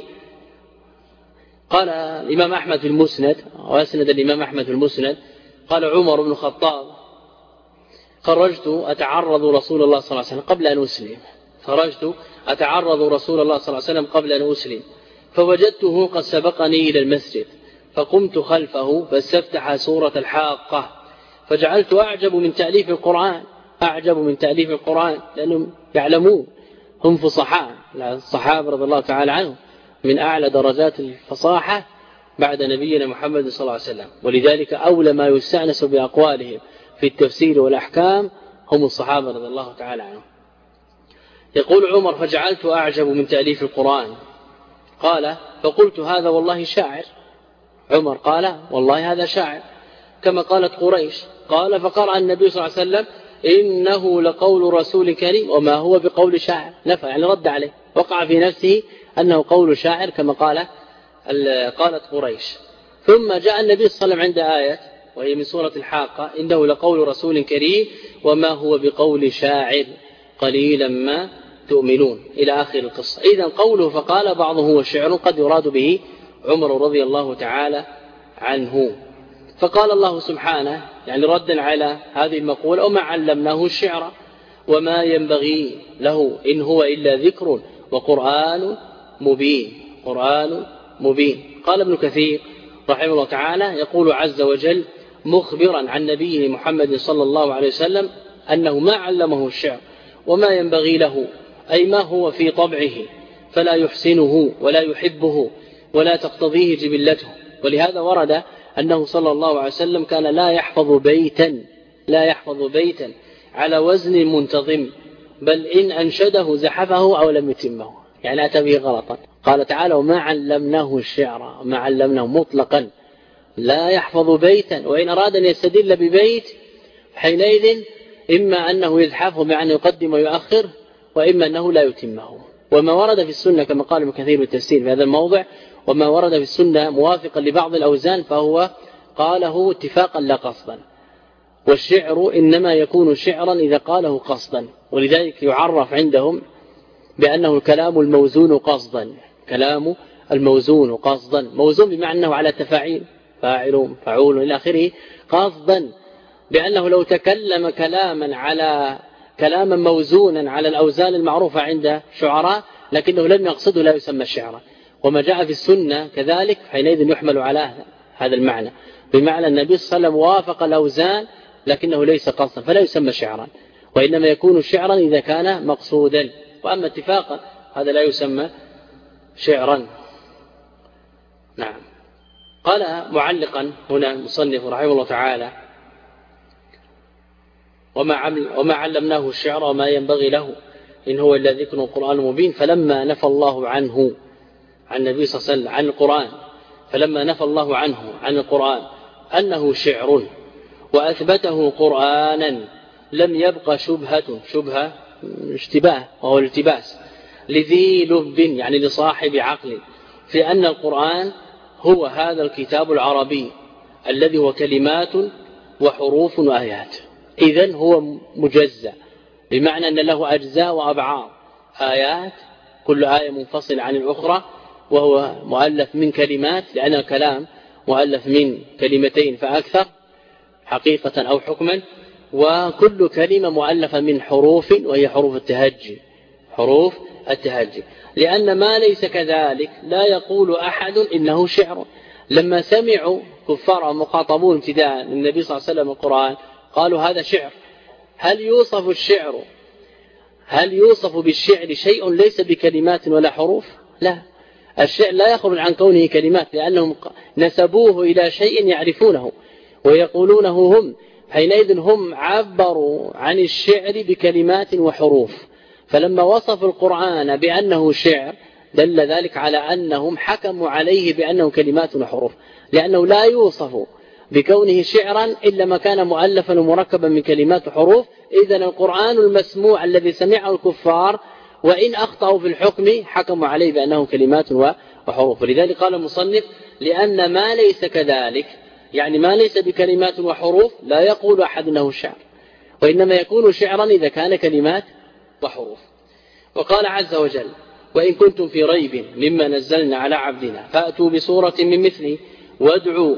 قال الإمام أحمد في المسند، وأسند الإمام أحمد في المسند، قال عمر بن الخطاب خرجت أتعرض رسول الله صلى الله عليه وسلم قبل أن أسلم، خرجت أتعرض رسول الله صلى الله عليه وسلم قبل أن أسلم، فوجدته قد سبقني إلى المسجد، فقمت خلفه فاستفتح سورة الحاقة، فجعلت أعجب من تأليف القرآن، أعجب من تأليف القرآن، لأنهم يعلمون، هم فصحاء، الصحابة رضي الله تعالى عنهم من أعلى درجات الفصاحة بعد نبينا محمد صلى الله عليه وسلم، ولذلك أولى ما يستأنس بأقوالهم في التفسير والأحكام هم الصحابة رضي الله تعالى عنهم. يقول عمر فجعلت أعجب من تأليف القرآن، قال فقلت هذا والله شاعر، عمر قال والله هذا شاعر كما قالت قريش، قال فقرأ النبي صلى الله عليه وسلم إنه لقول رسول كريم وما هو بقول شاعر، نفى يعني رد عليه، وقع في نفسه أنه قول شاعر كما قالت قريش. ثم جاء النبي صلى الله عليه وسلم عند آية وهي من سورة الحاقة إنه لقول رسول كريم وما هو بقول شاعر قليلا ما تؤمنون إلى آخر القصة. إذن قوله فقال بعضه هو شعر قد يراد به عمر رضي الله تعالى عنه. فقال الله سبحانه يعني ردا على هذه المقولة وما علمناه الشعر وما ينبغي له إن هو إلا ذكر وقرآن مبين، قرآن مبين. قال ابن كثير رحمه الله تعالى يقول عز وجل مخبرا عن نبيه محمد صلى الله عليه وسلم أنه ما علمه الشعر وما ينبغي له، أي ما هو في طبعه فلا يحسنه ولا يحبه ولا تقتضيه جبلته. ولهذا ورد أنه صلى الله عليه وسلم كان لا يحفظ بيتا على وزن منتظم، بل إن أنشده زحفه أو لم يتمه، يعني أتى به غلطا. قال تعالى وما علمناه الشعر، ما علمناه مطلقا، لا يحفظ بيتا، وإن أراد أن يستدل ببيت حينئذ إما أنه يزحفه بأن يقدم ويؤخر، وإما أنه لا يتمه. وما ورد في السنة كما قال ابن كثير بالتفسير في هذا الموضع، وما ورد في السنة موافقا لبعض الأوزان فهو قاله اتفاقا لا قصدا، والشعر إنما يكون شعرا إذا قاله قصدا، ولذلك يعرف عندهم بأنه الكلام الموزون قصدا، كلام الموزون قصدا، موزون بمعنى أنه على تفاعيل، فاعل فعول إلى آخره، قصدا بأنه لو تكلم كلاما موزونا على الأوزان المعروفة عند شعراء لكنه لم يقصده لا يسمى شعرا. وما جاء في السنة كذلك حينئذ يحمل على هذا المعنى، بمعنى النبي صلى الله عليه وسلم وافق الأوزان لكنه ليس قصدا فلا يسمى شعرا، وإنما يكون شعرا إذا كان مقصودا، وأما اتفاقا هذا لا يسمى شعرا. نعم. قال معلقا هنا المصنف رحمه الله تعالى وما علمناه الشعر وما ينبغي له إن هو إلا ذكر وقرآن مبين. فلما نفى الله عنه عن النبي صلى الله عليه وسلم عن القرآن، فلما نفى الله عنه عن القرآن أنه شعر وأثبته قرآنا لم يبقى شبهة اشتباه وهو الالتباس لذي لب يعني لصاحب عقل في أن القرآن هو هذا الكتاب العربي الذي هو كلمات وحروف وآيات. إذن هو مجزأ بمعنى أن له أجزاء وأبعاد، آيات كل آية منفصل عن الأخرى، وهو مؤلف من كلمات لأن الكلام مؤلف من كلمتين فأكثر حقيقة أو حكما، وكل كلمة مؤلفة من حروف وهي حروف التهجي، حروف التهجي، لأن ما ليس كذلك لا يقول أحد إنه شعر. لما سمعوا كفار مخاطبون ابتداء النبي صلى الله عليه وسلم القرآن قالوا هذا شعر. هل يوصف بالشعر شيء ليس بكلمات ولا حروف؟ لا، الشعر لا يخرج عن كونه كلمات، لأنهم نسبوه إلى شيء يعرفونه ويقولونه هم، حينئذ هم عبروا عن الشعر بكلمات وحروف. فلما وصفوا القرآن بأنه شعر دل ذلك على أنهم حكموا عليه بأنه كلمات وحروف، لأنه لا يوصف بكونه شعرا إلا ما كان مؤلفا ومركبا من كلمات وحروف. إذن القرآن المسموع الذي سمعه الكفار وإن أخطأوا في الحكم حكموا عليه بأنه كلمات وحروف. ولذلك قال المصنف لأن ما ليس كذلك، يعني ما ليس بكلمات وحروف، لا يقول أحد أنه شعر، وإنما يكون شعرا إذا كان كلمات وحروف. وقال عز وجل وإن كنتم في ريب مما نزلنا على عبدنا فأتوا بسورة من مثله وادعوا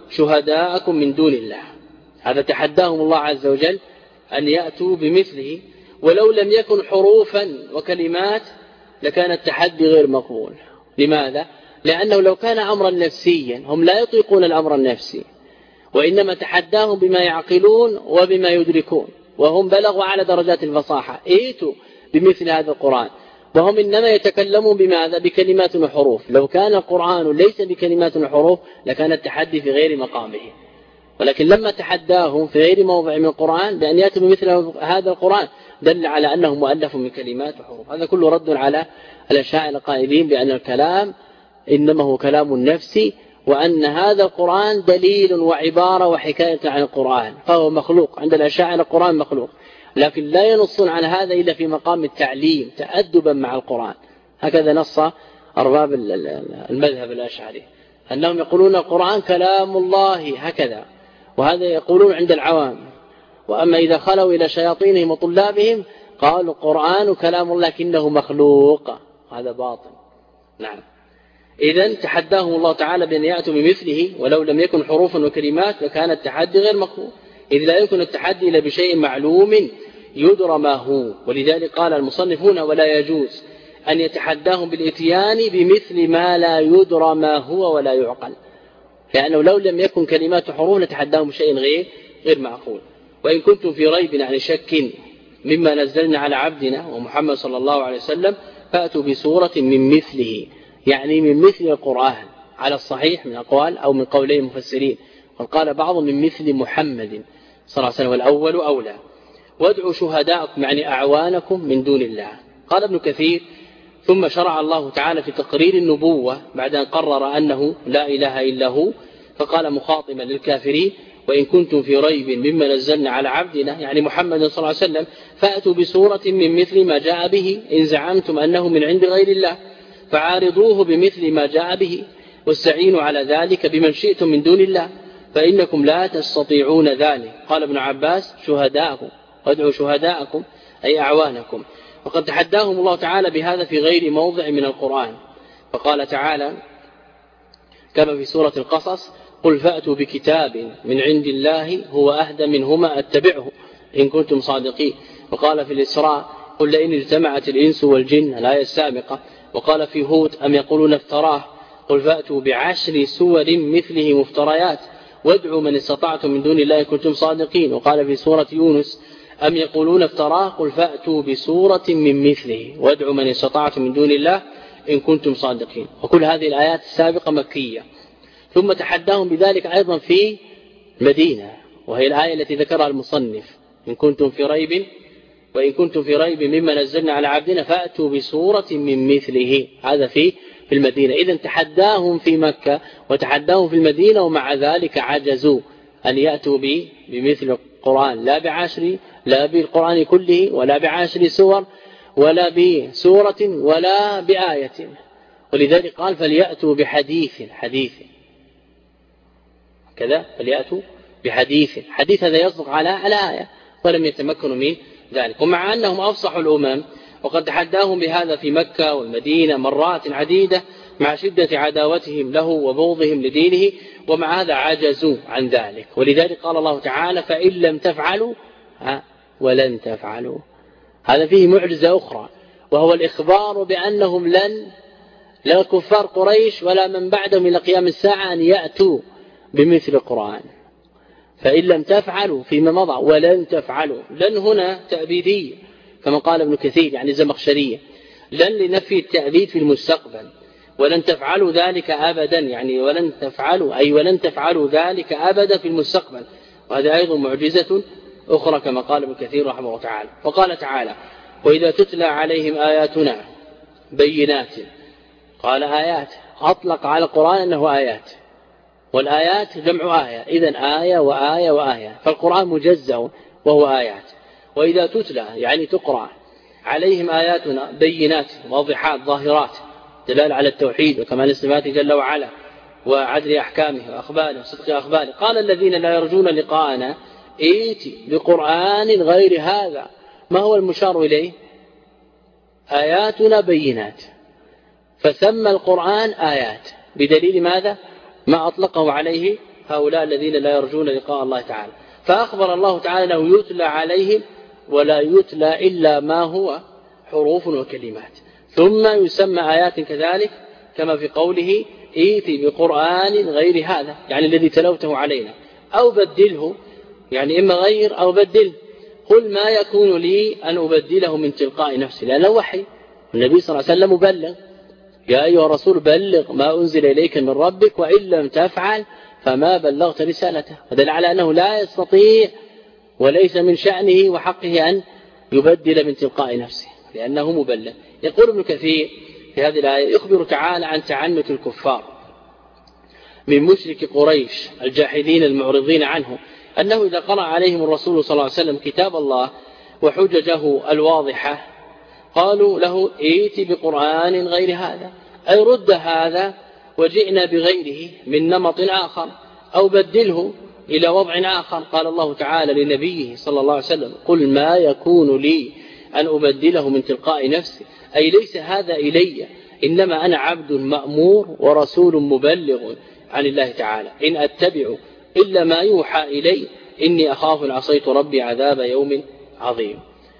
شهداءكم من دون الله. هذا تحداهم الله عز وجل أن يأتوا بمثله، ولو لم يكن حروفا وكلمات لكان التحدي غير مقبول. لماذا؟ لأنه لو كان أمرا نفسيا هم لا يطيقون الأمر النفسي، وإنما تحداهم بما يعقلون وبما يدركون، وهم بلغوا على درجات الفصاحة. ائتوا بمثل هذا القرآن، وهم إنما يتكلمون بماذا؟ بكلمات وحروف. لو كان القرآن ليس بكلمات وحروف لكان التحدي في غير مقامه، ولكن لما تحداهم في غير موضع من القرآن بأن يأتوا بمثل هذا القرآن دل على أنه مؤلف من كلمات وحروف. هذا كله رد على الأشاعرة القائلين بأن الكلام إنما هو كلام نفسي، وأن هذا القرآن دليل وعبارة وحكاية عن القرآن، فهو مخلوق. عند الأشاعرة القرآن مخلوق، لكن لا ينصون على هذا إلا في مقام التعليم تأدبا مع القرآن. هكذا نص أرباب المذهب الأشعري أنهم يقولون القرآن كلام الله هكذا، وهذا يقولون عند العوام. وأما إذا خلوا إلى شياطينهم وطلابهم قالوا القرآن كلام الله لكنه مخلوق، هذا باطل. نعم، إذن تحداهم الله تعالى بأن يأتوا بمثله ولو لم يكن حروفا وكلمات لكان التحدي غير مقبول، إذ لا يمكن التحدي إلا بشيء معلوم يدرى ما هو. ولذلك قال المصنفون ولا يجوز أن يتحداهم بالإتيان بمثل ما لا يدرى ما هو ولا يعقل، لأنه لو لم يكن كلمات حروف لتحداهم بشيء غير معقول. وإن كنتم في ريب عن شك مما نزلنا على عبدنا ومحمد صلى الله عليه وسلم فأتوا بسورة من مثله، يعني من مثل القرآن على الصحيح من أقوال أو من قولي المفسرين، وقال بعض من مثل محمد صلى الله عليه وسلم والأول أولى. وادعوا شهداءكم يعني أعوانكم من دون الله. قال ابن كثير ثم شرع الله تعالى في تقرير النبوة بعد أن قرر أنه لا إله إلا هو، فقال مخاطبا للكافرين وإن كنتم في ريب مما نزلنا على عبدنا يعني محمد صلى الله عليه وسلم فأتوا بسورة من مثل ما جاء به إن زعمتم أنه من عند غير الله فعارضوه بمثل ما جاء به واستعينوا على ذلك بمن شئتم من دون الله فإنكم لا تستطيعون ذلك. قال ابن عباس شهداءكم، وادعوا شهداءكم أي أعوانكم. وقد تحداهم الله تعالى بهذا في غير موضع من القرآن، فقال تعالى كما في سورة القصص قل فأتوا بكتاب من عند الله هو أهدى منهما أتبعه إن كنتم صادقين. وقال في الإسراء قل لئن اجتمعت الإنس والجن الآية السابقة. وقال في هود أم يقولون افتراه قل فأتوا بعشر سور مثله مفتريات وادعوا من استطعتم من دون الله إن كنتم صادقين. وقال في سورة يونس أم يقولون افتراه قل فأتوا بسورة من مثله وادعوا من استطعتم من دون الله إن كنتم صادقين. وكل هذه الآيات السابقة مكية. ثم تحداهم بذلك أيضا في مدينة، وهي الآية التي ذكرها المصنف إن كنتم في ريب وإن كنتم في ريب مما نزلنا على عبدنا فأتوا بسورة من مثله، هذا في المدينة. إذن تحداهم في مكة وتحداهم في المدينة، ومع ذلك عجزوا أن يأتوا بمثل القرآن، لا بالقرآن كله ولا بعشر سور ولا بسورة ولا بآية. ولذلك قال فليأتوا بحديث كذا، فليأتوا بحديث هذا يصدق على آية، ولم يتمكنوا من ذلك. ومع أنهم أفصحوا الأمم وقد تحداهم بهذا في مكة والمدينة مرات عديدة مع شدة عداوتهم له وبغضهم لدينه، ومع هذا عجزوا عن ذلك. ولذلك قال الله تعالى فإن لم تفعلوا ولن تفعلوا. هذا فيه معجزة أخرى، وهو الإخبار بأنهم لا كفار قريش ولا من بعدهم إلى قيام الساعة أن يأتوا بمثل القرآن، فإن لم تفعلوا فيما مضى ولن تفعلوا. لن هنا تأبيدية كما قال ابن كثير يعني زمخشرية، لن لنفي التأبيد في المستقبل، ولن تفعلوا ذلك أبدا يعني ولن تفعلوا ذلك أبدا في المستقبل. وهذا أيضا معجزة أخرى كما قال ابن كثير رحمه الله تعالى. وقال تعالى وإذا تتلى عليهم آياتنا بينات، قال آيات، أطلق على القرآن أنه آيات، والآيات جمع آية، إذن آية وآية وآية، فالقرآن مجزأ وهو آيات. وإذا تتلى يعني تقرأ عليهم آياتنا بينات واضحات ظاهرات دلال على التوحيد وكمال صفاته جل وعلا وعدل أحكامه وأخباره وصدق أخباره. قال الذين لا يرجون لقاءنا ائتي بقرآن غير هذا. ما هو المشار إليه؟ آياتنا بينات، فسمى القرآن آيات بدليل ماذا؟ ما أطلقه عليه هؤلاء الذين لا يرجون لقاء الله تعالى. فأخبر الله تعالى أنه يتلى عليهم ولا يتلى إلا ما هو حروف وكلمات، ثم يسمى آيات كذلك كما في قوله ائتي بقرآن غير هذا يعني الذي تلوته علينا، أو بدله يعني إما غير أو بدله. قل ما يكون لي أن أبدله من تلقاء نفسي، لأنه وحي، النبي صلى الله عليه وسلم مبلغ، يا أيها الرسول بلغ ما أنزل إليك من ربك وإن لم تفعل فما بلغت رسالته. ودل على أنه لا يستطيع وليس من شأنه وحقه أن يبدل من تلقاء نفسه لأنه مبلغ. يقول ابن كثير في هذه الآية يخبر تعالى عن تعنت الكفار من مشرك قريش الجاحدين المعرضين عنه، أنه إذا قرأ عليهم الرسول صلى الله عليه وسلم كتاب الله وحججه الواضحة قالوا له ائت بقرآن غير هذا، أي رد هذا وجئنا بغيره من نمط آخر أو بدله إلى وضع آخر. قال الله تعالى لنبيه صلى الله عليه وسلم قل ما يكون لي أن أبدله من تلقاء نفسي، أي ليس هذا إلي، إنما أنا عبد مأمور ورسول مبلغ عن الله تعالى، إن أتبع إلا ما يوحى إلي إني أخاف إن عصيت ربي عذاب يوم عظيم.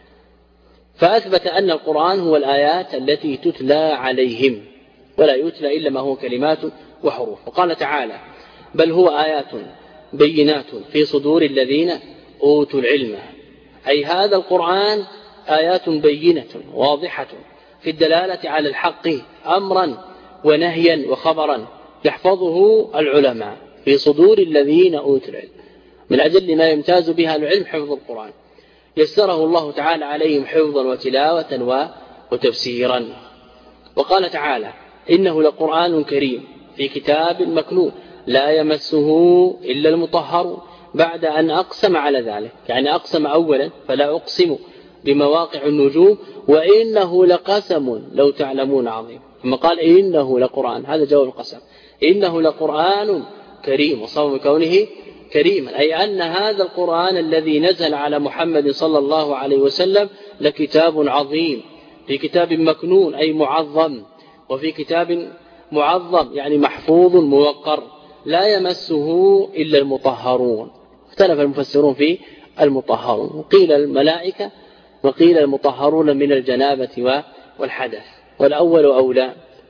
فأثبت أن القرآن هو الآيات التي تتلى عليهم ولا يتلى إلا ما هو كلمات وحروف. وقال تعالى بل هو آيات بينات في صدور الذين أوتوا العلم، أي هذا القرآن آيات بينة واضحة في الدلالة على الحق أمرا ونهيا وخبرا يحفظه العلماء في صدور الذين أوتوا العلم. من أجل ما يمتاز بها العلم حفظ القرآن، يسره الله تعالى عليهم حفظا وتلاوة وتفسيرا. وقال تعالى إنه لقرآن كريم في كتاب مكنون لا يمسه إلا المطهر، بعد أن أقسم على ذلك، يعني أقسم أولا فلا أقسم بمواقع النجوم وإنه لقسم لو تعلمون عظيم، ثم قال إنه لقرآن، هذا جواب القسم، إنه لقرآن كريم وصوم كونه كريما، أي أن هذا القرآن الذي نزل على محمد صلى الله عليه وسلم لكتاب عظيم في كتاب مكنون أي معظم، وفي كتاب معظم يعني محفوظ موقر لا يمسه إلا المطهرون. اختلف المفسرون في المطهرون، قيل الملائكة وقيل المطهرون من الجنابة والحدث، والأول أولى.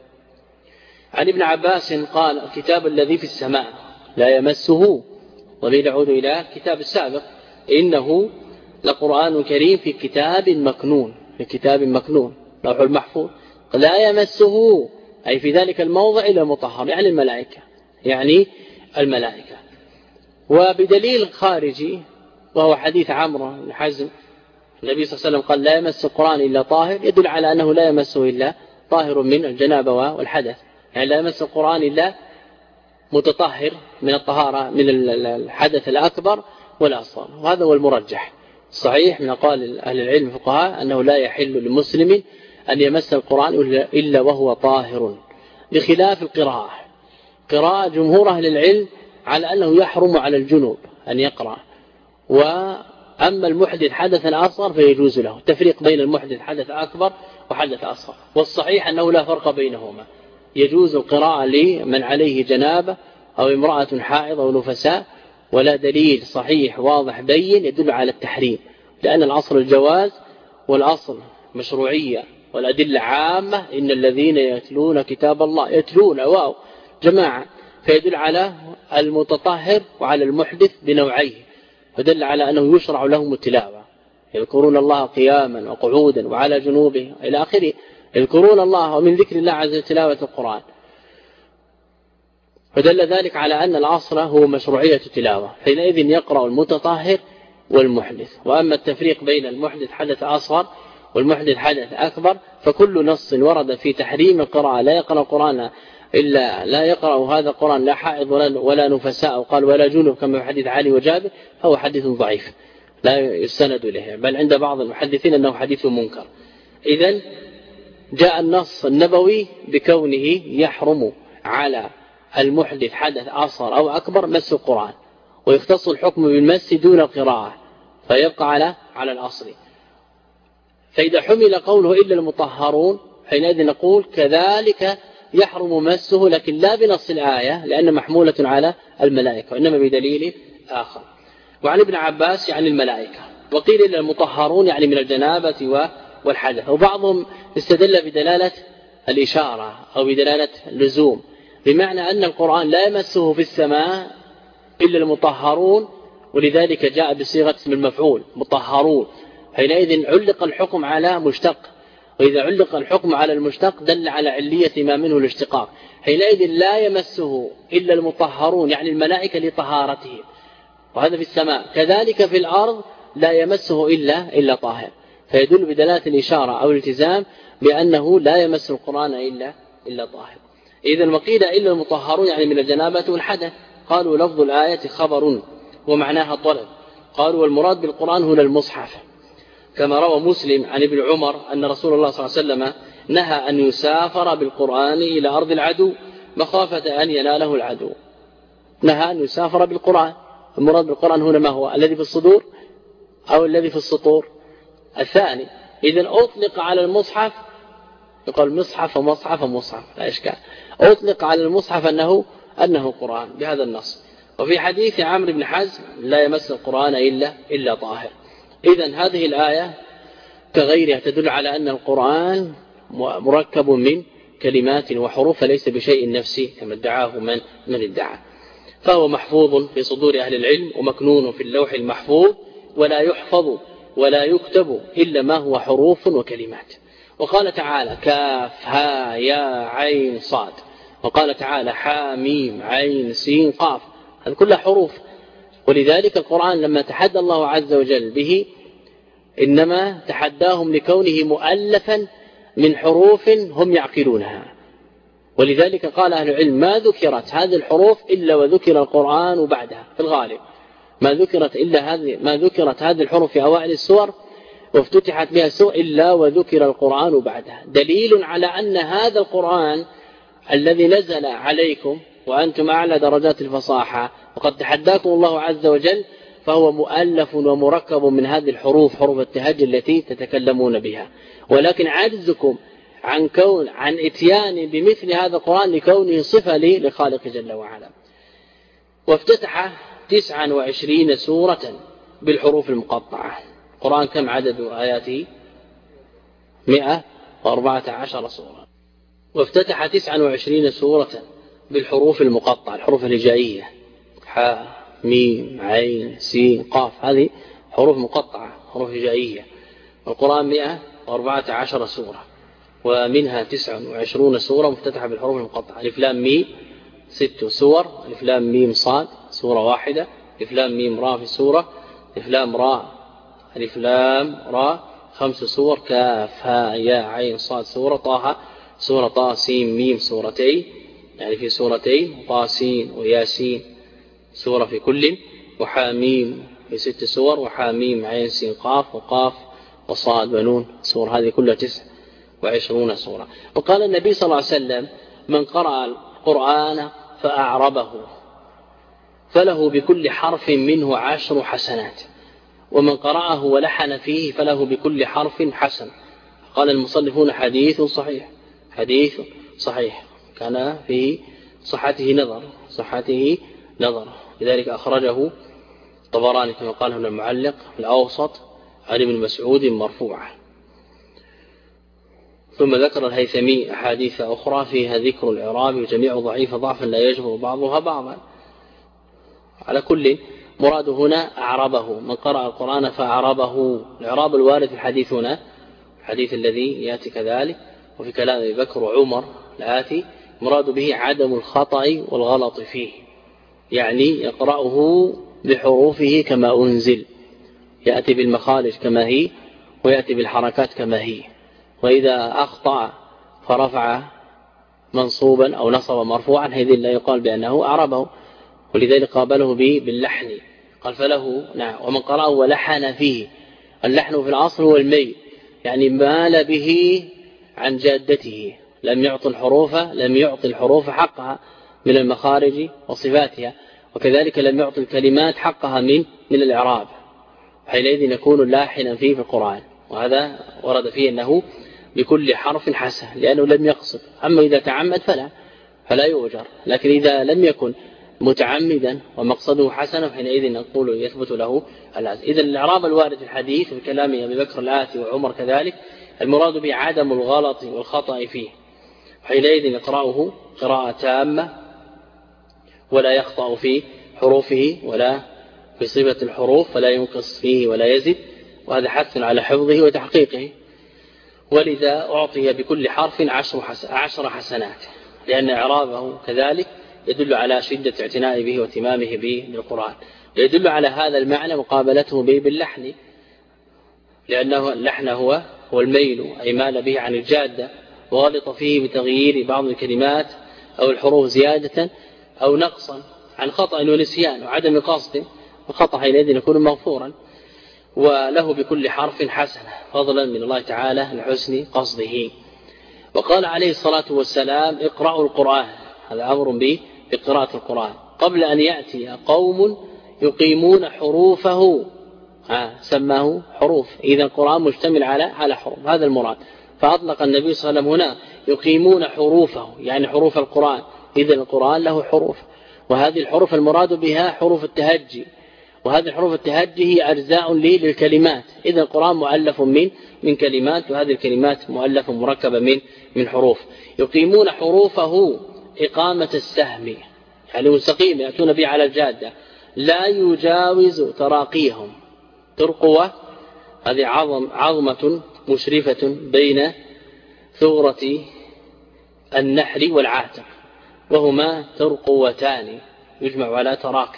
عن ابن عباس قال الكتاب الذي في السماء لا يمسه، وبه نعود إلى كتاب السابق إنه لقرآن كريم في كتاب مكنون، في كتاب مكنون لوح المحفوظ، لا يمسه أي في ذلك الموضع إلا مطهر يعني الملائكة، يعني الملائكة. وبدليل خارجي وهو حديث عمرو بن حزم النبي صلى الله عليه وسلم قال لا يمس القرآن إلا طاهر، يدل على أنه لا يمسه إلا طاهر من الجنابة والحدث، يعني لا يمس القرآن إلا متطهر من الطهارة من الحدث الأكبر والأصغر، وهذا هو المرجح صحيح من أقوال أهل العلم الفقهاء أنه لا يحل لمسلم أن يمس القرآن إلا وهو طاهر، بخلاف القراءة. قراءة جمهور أهل العلم على أنه يحرم على الجنوب أن يقرأ، وأما المحدث حدثا أصغر فيجوز له. التفريق بين المحدث حدث أكبر وحدث أصغر، والصحيح أنه لا فرق بينهما، يجوز القراءة لمن عليه جنابة أو امرأة حائض أو نفساء، ولا دليل صحيح واضح بين يدل على التحريم، لأن الأصل الجواز والأصل مشروعية والأدلة عامة، إن الذين يتلون كتاب الله، يتلون واو جماعة، فيدل على المتطهر وعلى المحدث بنوعيه، فدل على أنه يشرع لهم التلاوة، يذكرون الله قياما وقعودا وعلى جنوبه إلى آخره، يذكرون الله، ومن ذكر الله عز وجل تلاوة القرآن، فدل ذلك على أن الأصل هو مشروعية التلاوة، حينئذ يقرأ المتطهر والمحدث. وأما التفريق بين المحدث حدث أصغر والمحدث حدث أكبر، فكل نص ورد في تحريم القراءة لا يقرأ القرآن إلا لا يقرأ هذا القرآن لا حائض ولا نفساء، قال ولا جنب كما في حديث علي وجابر، فهو حديث ضعيف لا يستند إليه، بل عند بعض المحدثين أنه حديث منكر. إذن جاء النص النبوي بكونه يحرم على المحدث حدث أصغر أو أكبر مس القرآن، ويختص الحكم بالمس دون القراءة، فيبقى على الأصل. فإذا حمل قوله إلا المطهرون، حينئذ نقول كذلك يحرم مسه، لكن لا بنص الآية لأن محمولة على الملائكة، وإنما بدليل آخر. وعن ابن عباس يعني الملائكة، وقيل إلا المطهرون يعني من الجنابة والحدث، وبعضهم استدل بدلالة الإشارة أو بدلالة اللزوم، بمعنى أن القرآن لا يمسه في السماء إلا المطهرون، ولذلك جاء بصيغة اسم المفعول مطهرون، حينئذ علق الحكم على مشتق، وإذا علق الحكم على المشتق دل على علية ما منه الاشتقاق، حينئذ لا يمسه إلا المطهرون يعني الملائكة لطهارتهم، وهذا في السماء، كذلك في الأرض لا يمسه إلا طاهر، فيدل بدلالة الإشارة أو الالتزام بأنه لا يمس القرآن إلا طاهر. إذا وقيل إلا المطهرون يعني من الجنابة والحدث، قالوا لفظ الآية خبر ومعناها طلب، قالوا والمراد بالقرآن هنا المصحف، كما روى مسلم عن ابن عمر أن رسول الله صلى الله عليه وسلم نهى أن يسافر بالقرآن إلى أرض العدو مخافة أن يناله العدو، نهى أن يسافر بالقرآن. المراد بالقرآن هنا ما هو؟ الذي في الصدور أو الذي في السطور؟ الثاني. إذن أطلق على المصحف، يقول مصحف ومصحف ومصحف لا إشكال، أطلق على المصحف أنه قرآن بهذا النص. وفي حديث عمرو بن حزم لا يمس القرآن إلا طاهر. إذن هذه الآية كغيرها تدل على أن القرآن مركب من كلمات وحروف، فليس بشيء نفسي كما ادعاه من ادعى، فهو محفوظ في صدور أهل العلم ومكنون في اللوح المحفوظ، ولا يحفظ ولا يكتب إلا ما هو حروف وكلمات. وقال تعالى كاف ها يا عين صاد، وقال تعالى حاميم عين سين قاف، هذه كلها حروف. ولذلك القرآن لما تحدى الله عز وجل به إنما تحداهم لكونه مؤلفا من حروف هم يعقلونها، ولذلك قال أهل العلم ما ذكرت هذه الحروف إلا وذكر القرآن بعدها، في الغالب ما ذكرت هذه الحروف في أوائل السور وافتتحت بها السور إلا وذكر القرآن بعدها، دليل على أن هذا القرآن الذي نزل عليكم وأنتم أعلى درجات الفصاحة وقد تحداكم الله عز وجل، فهو مؤلف ومركب من هذه الحروف، حروف التهجي التي تتكلمون بها، ولكن عجزكم عن اتيان بمثل هذا القرآن لكونه صفة لخالق جل وعلا. وافتتح 29 سورة بالحروف المقطعة. القرآن كم عدد آياته؟ 114 سورة. وافتتح 29 سورة بالحروف المقطعة، الحروف الهجائية، حاء ميم عين سين قاف، هذه حروف مقطعة حروف هجائية. القرآن 114 سورة، ومنها 29 سورة مفتتحة بالحروف المقطعة. ألف لام ميم 6 سور، ألف لام ميم صاد سورة واحدة، ألف لام ميم را في سورة، ألف لام را ألف لام را 5 سور، كاف ها يا عين صاد سورة، طه سورة طه سين ميم سورتين يعني في سورتين، طاسين وياسين سورة في كل، وحاميم في 6 سور، وحاميم عين سين قاف وقاف وصاد ونون سورة، هذه كلها 29 سورة. وقال النبي صلى الله عليه وسلم من قرأ القرآن فأعربه فله بكل حرف منه 10 حسنات، ومن قرأه ولحن فيه فله بكل حرف حسن. قال المصنفون حديث صحيح كان في صحته نظر، لذلك أخرجه الطبراني كما قال هنا المعلق في الأوسط عن ابن مسعود مرفوعا. ثم ذكر الهيثمي أحاديث أخرى فيها ذكر الإعراب وجميع ضعيف ضعفا لا يجبر بعضها بعضا. على كل مراد هنا أعربه، من قرأ القرآن فأعربه. الإعراب الوارد في الحديث هنا الحديث الذي يأتي كذلك وفي كلام أبي بكر وعمر الآتي مراد به عدم الخطأ والغلط فيه، يعني يقرأه بحروفه كما أنزل، يأتي بالمخارج كما هي ويأتي بالحركات كما هي. وإذا أخطأ فرفع منصوبا أو نصب مرفوعا هذه لا يقال بأنه أعربه، ولذلك قابله باللحن قال فله نعم. ومن قرأه ولحن فيه، اللحن في الأصل هو الميل، يعني مال به عن جادته، لم يعطي الحروف حقها من المخارج وصفاتها، وكذلك لم يعطي الكلمات حقها من الإعراب، حينئذ يكون لاحنا فيه في القرآن. وهذا ورد فيه أنه بكل حرف حسن لأنه لم يقصد. أما إذا تعمد فلا يؤجر، لكن إذا لم يكن متعمدا ومقصده حسن حينئذ نقول يثبت له الأجر. إذا الإعراب الوارد في الحديث بكلام أبي بكر الآتي وعمر كذلك المراد به عدم الغلط والخطأ فيه، حينئذ يقرأه قراءة تامة ولا يخطأ في حروفه ولا في صفة الحروف، ولا ينقص فيه ولا يزد، وهذا حث على حفظه وتحقيقه. ولذا أعطي بكل حرف 10 حسنات، لأن إعرابه كذلك يدل على شدة اعتناء به واهتمامه بالقرآن. يدل على هذا المعنى مقابلته به باللحن، لأنه اللحن هو الميل، أي مال به عن الجادة وغلط فيه بتغيير بعض الكلمات أو الحروف زيادة أو نقصا عن خطأ ونسيان وعدم قصد، الخطأ حينئذ يكون مغفورا. وله بكل حرف حسنة فضلا من الله تعالى لحسن قصده. وقال عليه الصلاة والسلام اقرأوا القرآن، هذا أمر بقراءة القرآن قبل أن يأتي قوم يقيمون حروفه، سماه حروف. إذا القرآن مشتمل على حروف، هذا المراد. فأطلق النبي صلى الله عليه وسلم هنا يقيمون حروفه، يعني حروف القرآن. إذا القرآن له حروف، وهذه الحروف المراد بها حروف التهجي، وهذه الحروف التهجي هي أجزاء للكلمات. إذا القرآن مؤلف من كلمات، وهذه الكلمات مؤلفة مركبة من حروف. يقيمون حروفه إقامة السهم، يعني مستقيم يأتون به على الجادة، لا يجاوز تراقيهم. ترقوة هذه عظمة مشرفة بين ثغرة النحر والعاتق، وهما ترقوتان يجمع على تراقي.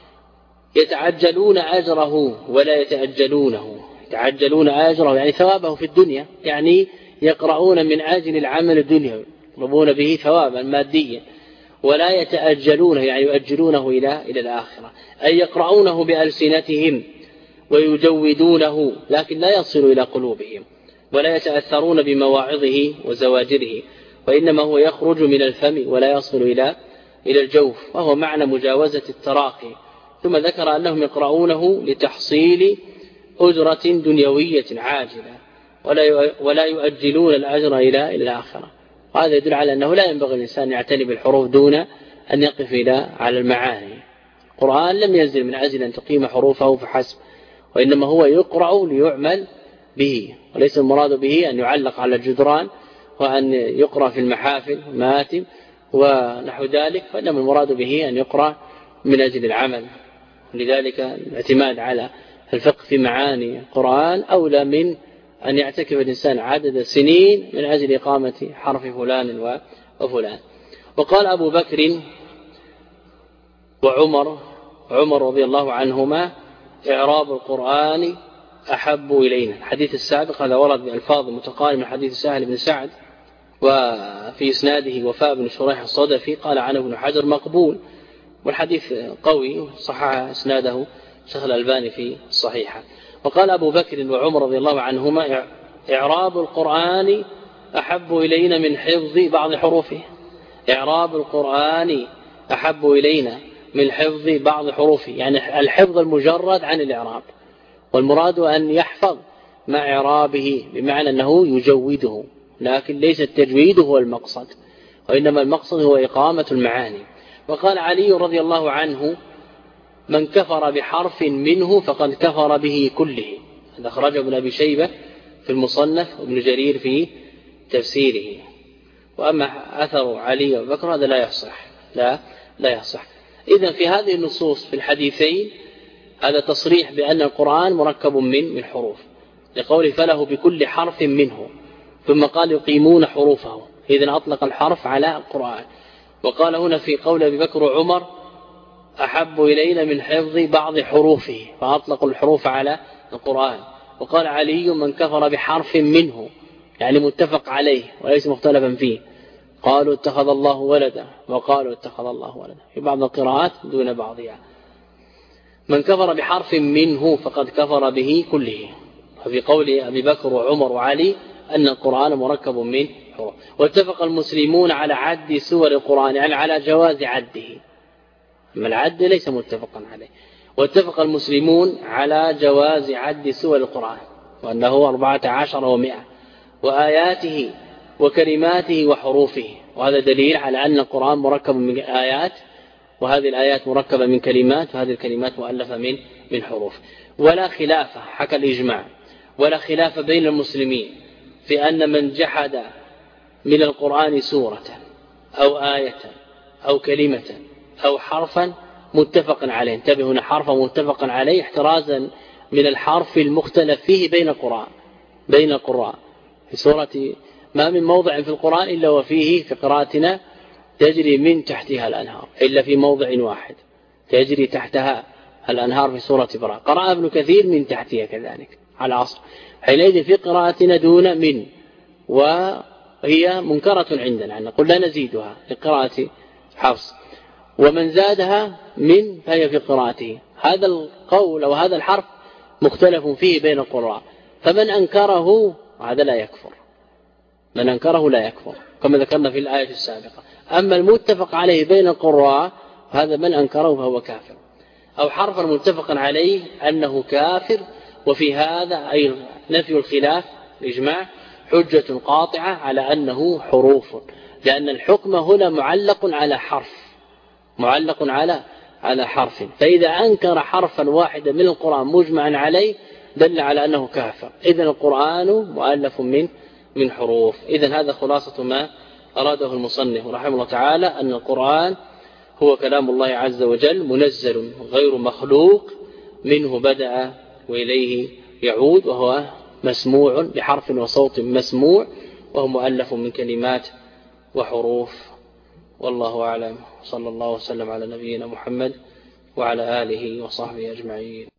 يتعجلون أجره ولا يتأجلونه، يتعجلون أجره يعني ثوابه في الدنيا، يعني يقرؤون من أجل العمل الدنيوي يطلبون به ثوابا ماديا، ولا يتأجلونه يعني يؤجلونه إلى الآخرة، أي يقرؤونه بألسنتهم ويجودونه لكن لا يصل إلى قلوبهم، ولا يتأثرون بمواعظه وزواجره، وإنما هو يخرج من الفم ولا يصل إلى الجوف، وهو معنى مجاوزة التراقي. ثم ذكر أنهم يقرؤونه لتحصيل أجرة دنيوية عاجلة، ولا يؤجلون الأجر إلى الآخرة. وهذا يدل على أنه لا ينبغي الإنسان يعتني بالحروف دون أن يقف على المعاني. القرآن لم ينزل من أجل أن تقيم حروفه فحسب، وإنما هو يقرأ ليعمل به، وليس المراد به أن يعلق على الجدران وأن يقرأ في المحافل والمآتم ونحو ذلك، فإنما المراد به أن يقرأ من أجل العمل. لذلك الاعتماد على الفقه في معاني القرآن أولى من أن يعتكف الإنسان عدد سنين من أجل إقامة حرف فلان وفلان. وقال أبو بكر وعمر رضي الله عنهما إعراب القرآن أحب إلينا. الحديث السابق هذا ورد بألفاظ متقاربة من حديث سهل بن سعد، وفي إسناده وفاء بن شريح الصدفي قال عنه ابن حجر مقبول، والحديث قوي صحح إسناده شيخ الألباني في الصحيحة. وقال أبو بكر وعمر رضي الله عنهما إعراب القرآن أحب إلينا من حفظ بعض حروفه. إعراب القرآن أحب إلينا من حفظ بعض حروفه، يعني الحفظ المجرد عن الإعراب، والمراد أن يحفظ مع إعرابه بمعنى أنه يجوده، لكن ليس التجويد هو المقصد، وإنما المقصد هو إقامة المعاني. وقال علي رضي الله عنه من كفر بحرف منه فقد كفر به كله. هذا أخرجه ابن أبي شيبة في المصنف وابن جرير في تفسيره. وأما أثر علي وبكر هذا لا يصح، لا يصح. إذن في هذه النصوص في الحديثين هذا تصريح بأن القرآن مركب من حروف، لقوله فله بكل حرف منه، ثم قال يقيمون حروفه، إذن أطلق الحرف على القرآن. وقال هنا في قول أبي بكر وعمر أحب إلينا من حفظ بعض حروفه، فأطلقوا الحروف على القرآن. وقال علي من كفر بحرف منه، يعني متفق عليه وليس مختلفا فيه. قالوا اتخذ الله ولدا، وقالوا اتخذ الله ولدا في بعض القراءات دون بعضها. من كفر بحرف منه فقد كفر به كله. وفي قول أبي بكر وعمر وعلي أن القرآن مركب من حروف. واتفق المسلمون على عد سور القرآن، يعني على جواز عده، أما العد ليس متفقا عليه. واتفق المسلمون على جواز عد سور القرآن، وأنه 14 و100، وآياته وكلماته وحروفه. وهذا دليل على أن القرآن مركب من آيات، وهذه الآيات مركبة من كلمات، وهذه الكلمات مؤلفة من حروف. ولا خلاف، حكى الإجماع، ولا خلاف بين المسلمين في أن من جحد من القرآن سورة أو آية أو كلمة أو حرفا متفق عليه. انتبه هنا، حرفا متفق عليه احترازا من الحرف المختلف فيه بين القراء. في سورة ما من موضع في القرآن إلا وفيه في قراءتنا تجري من تحتها الأنهار، إلا في موضع واحد تجري تحتها الأنهار في سورة براءة. قرأ ابن كثير من تحتها كذلك على العصر، حينئذ في قراءتنا دون من، وهي منكرة عندنا، نقول لا نزيدها لقراءة حفص. ومن زادها من فهي في قراءته. هذا القول أو هذا الحرف مختلف فيه بين القراء، فمن أنكره هذا لا يكفر، من أنكره لا يكفر كما ذكرنا في الآية السابقة. أما المتفق عليه بين القراء هذا من أنكره فهو كافر، أو حرفا متفق عليه أنه كافر. وفي هذا أي نفي الخلاف الإجماع حجة قاطعة على أنه حروف، لأن الحكم هنا معلق على حرف. فإذا أنكر حرفا واحدا من القرآن مجمعا عليه دل على أنه كافر. إذن القرآن مؤلف من حروف. إذن هذا خلاصة ما أراده المصنف رحمه الله تعالى، أن القرآن هو كلام الله عز وجل منزل غير مخلوق، منه بدأ وإليه يعود، وهو مسموع بحرف وصوت مسموع، وهو مؤلف من كلمات وحروف. والله أعلم، صلى الله وسلم على نبينا محمد وعلى آله وصحبه أجمعين.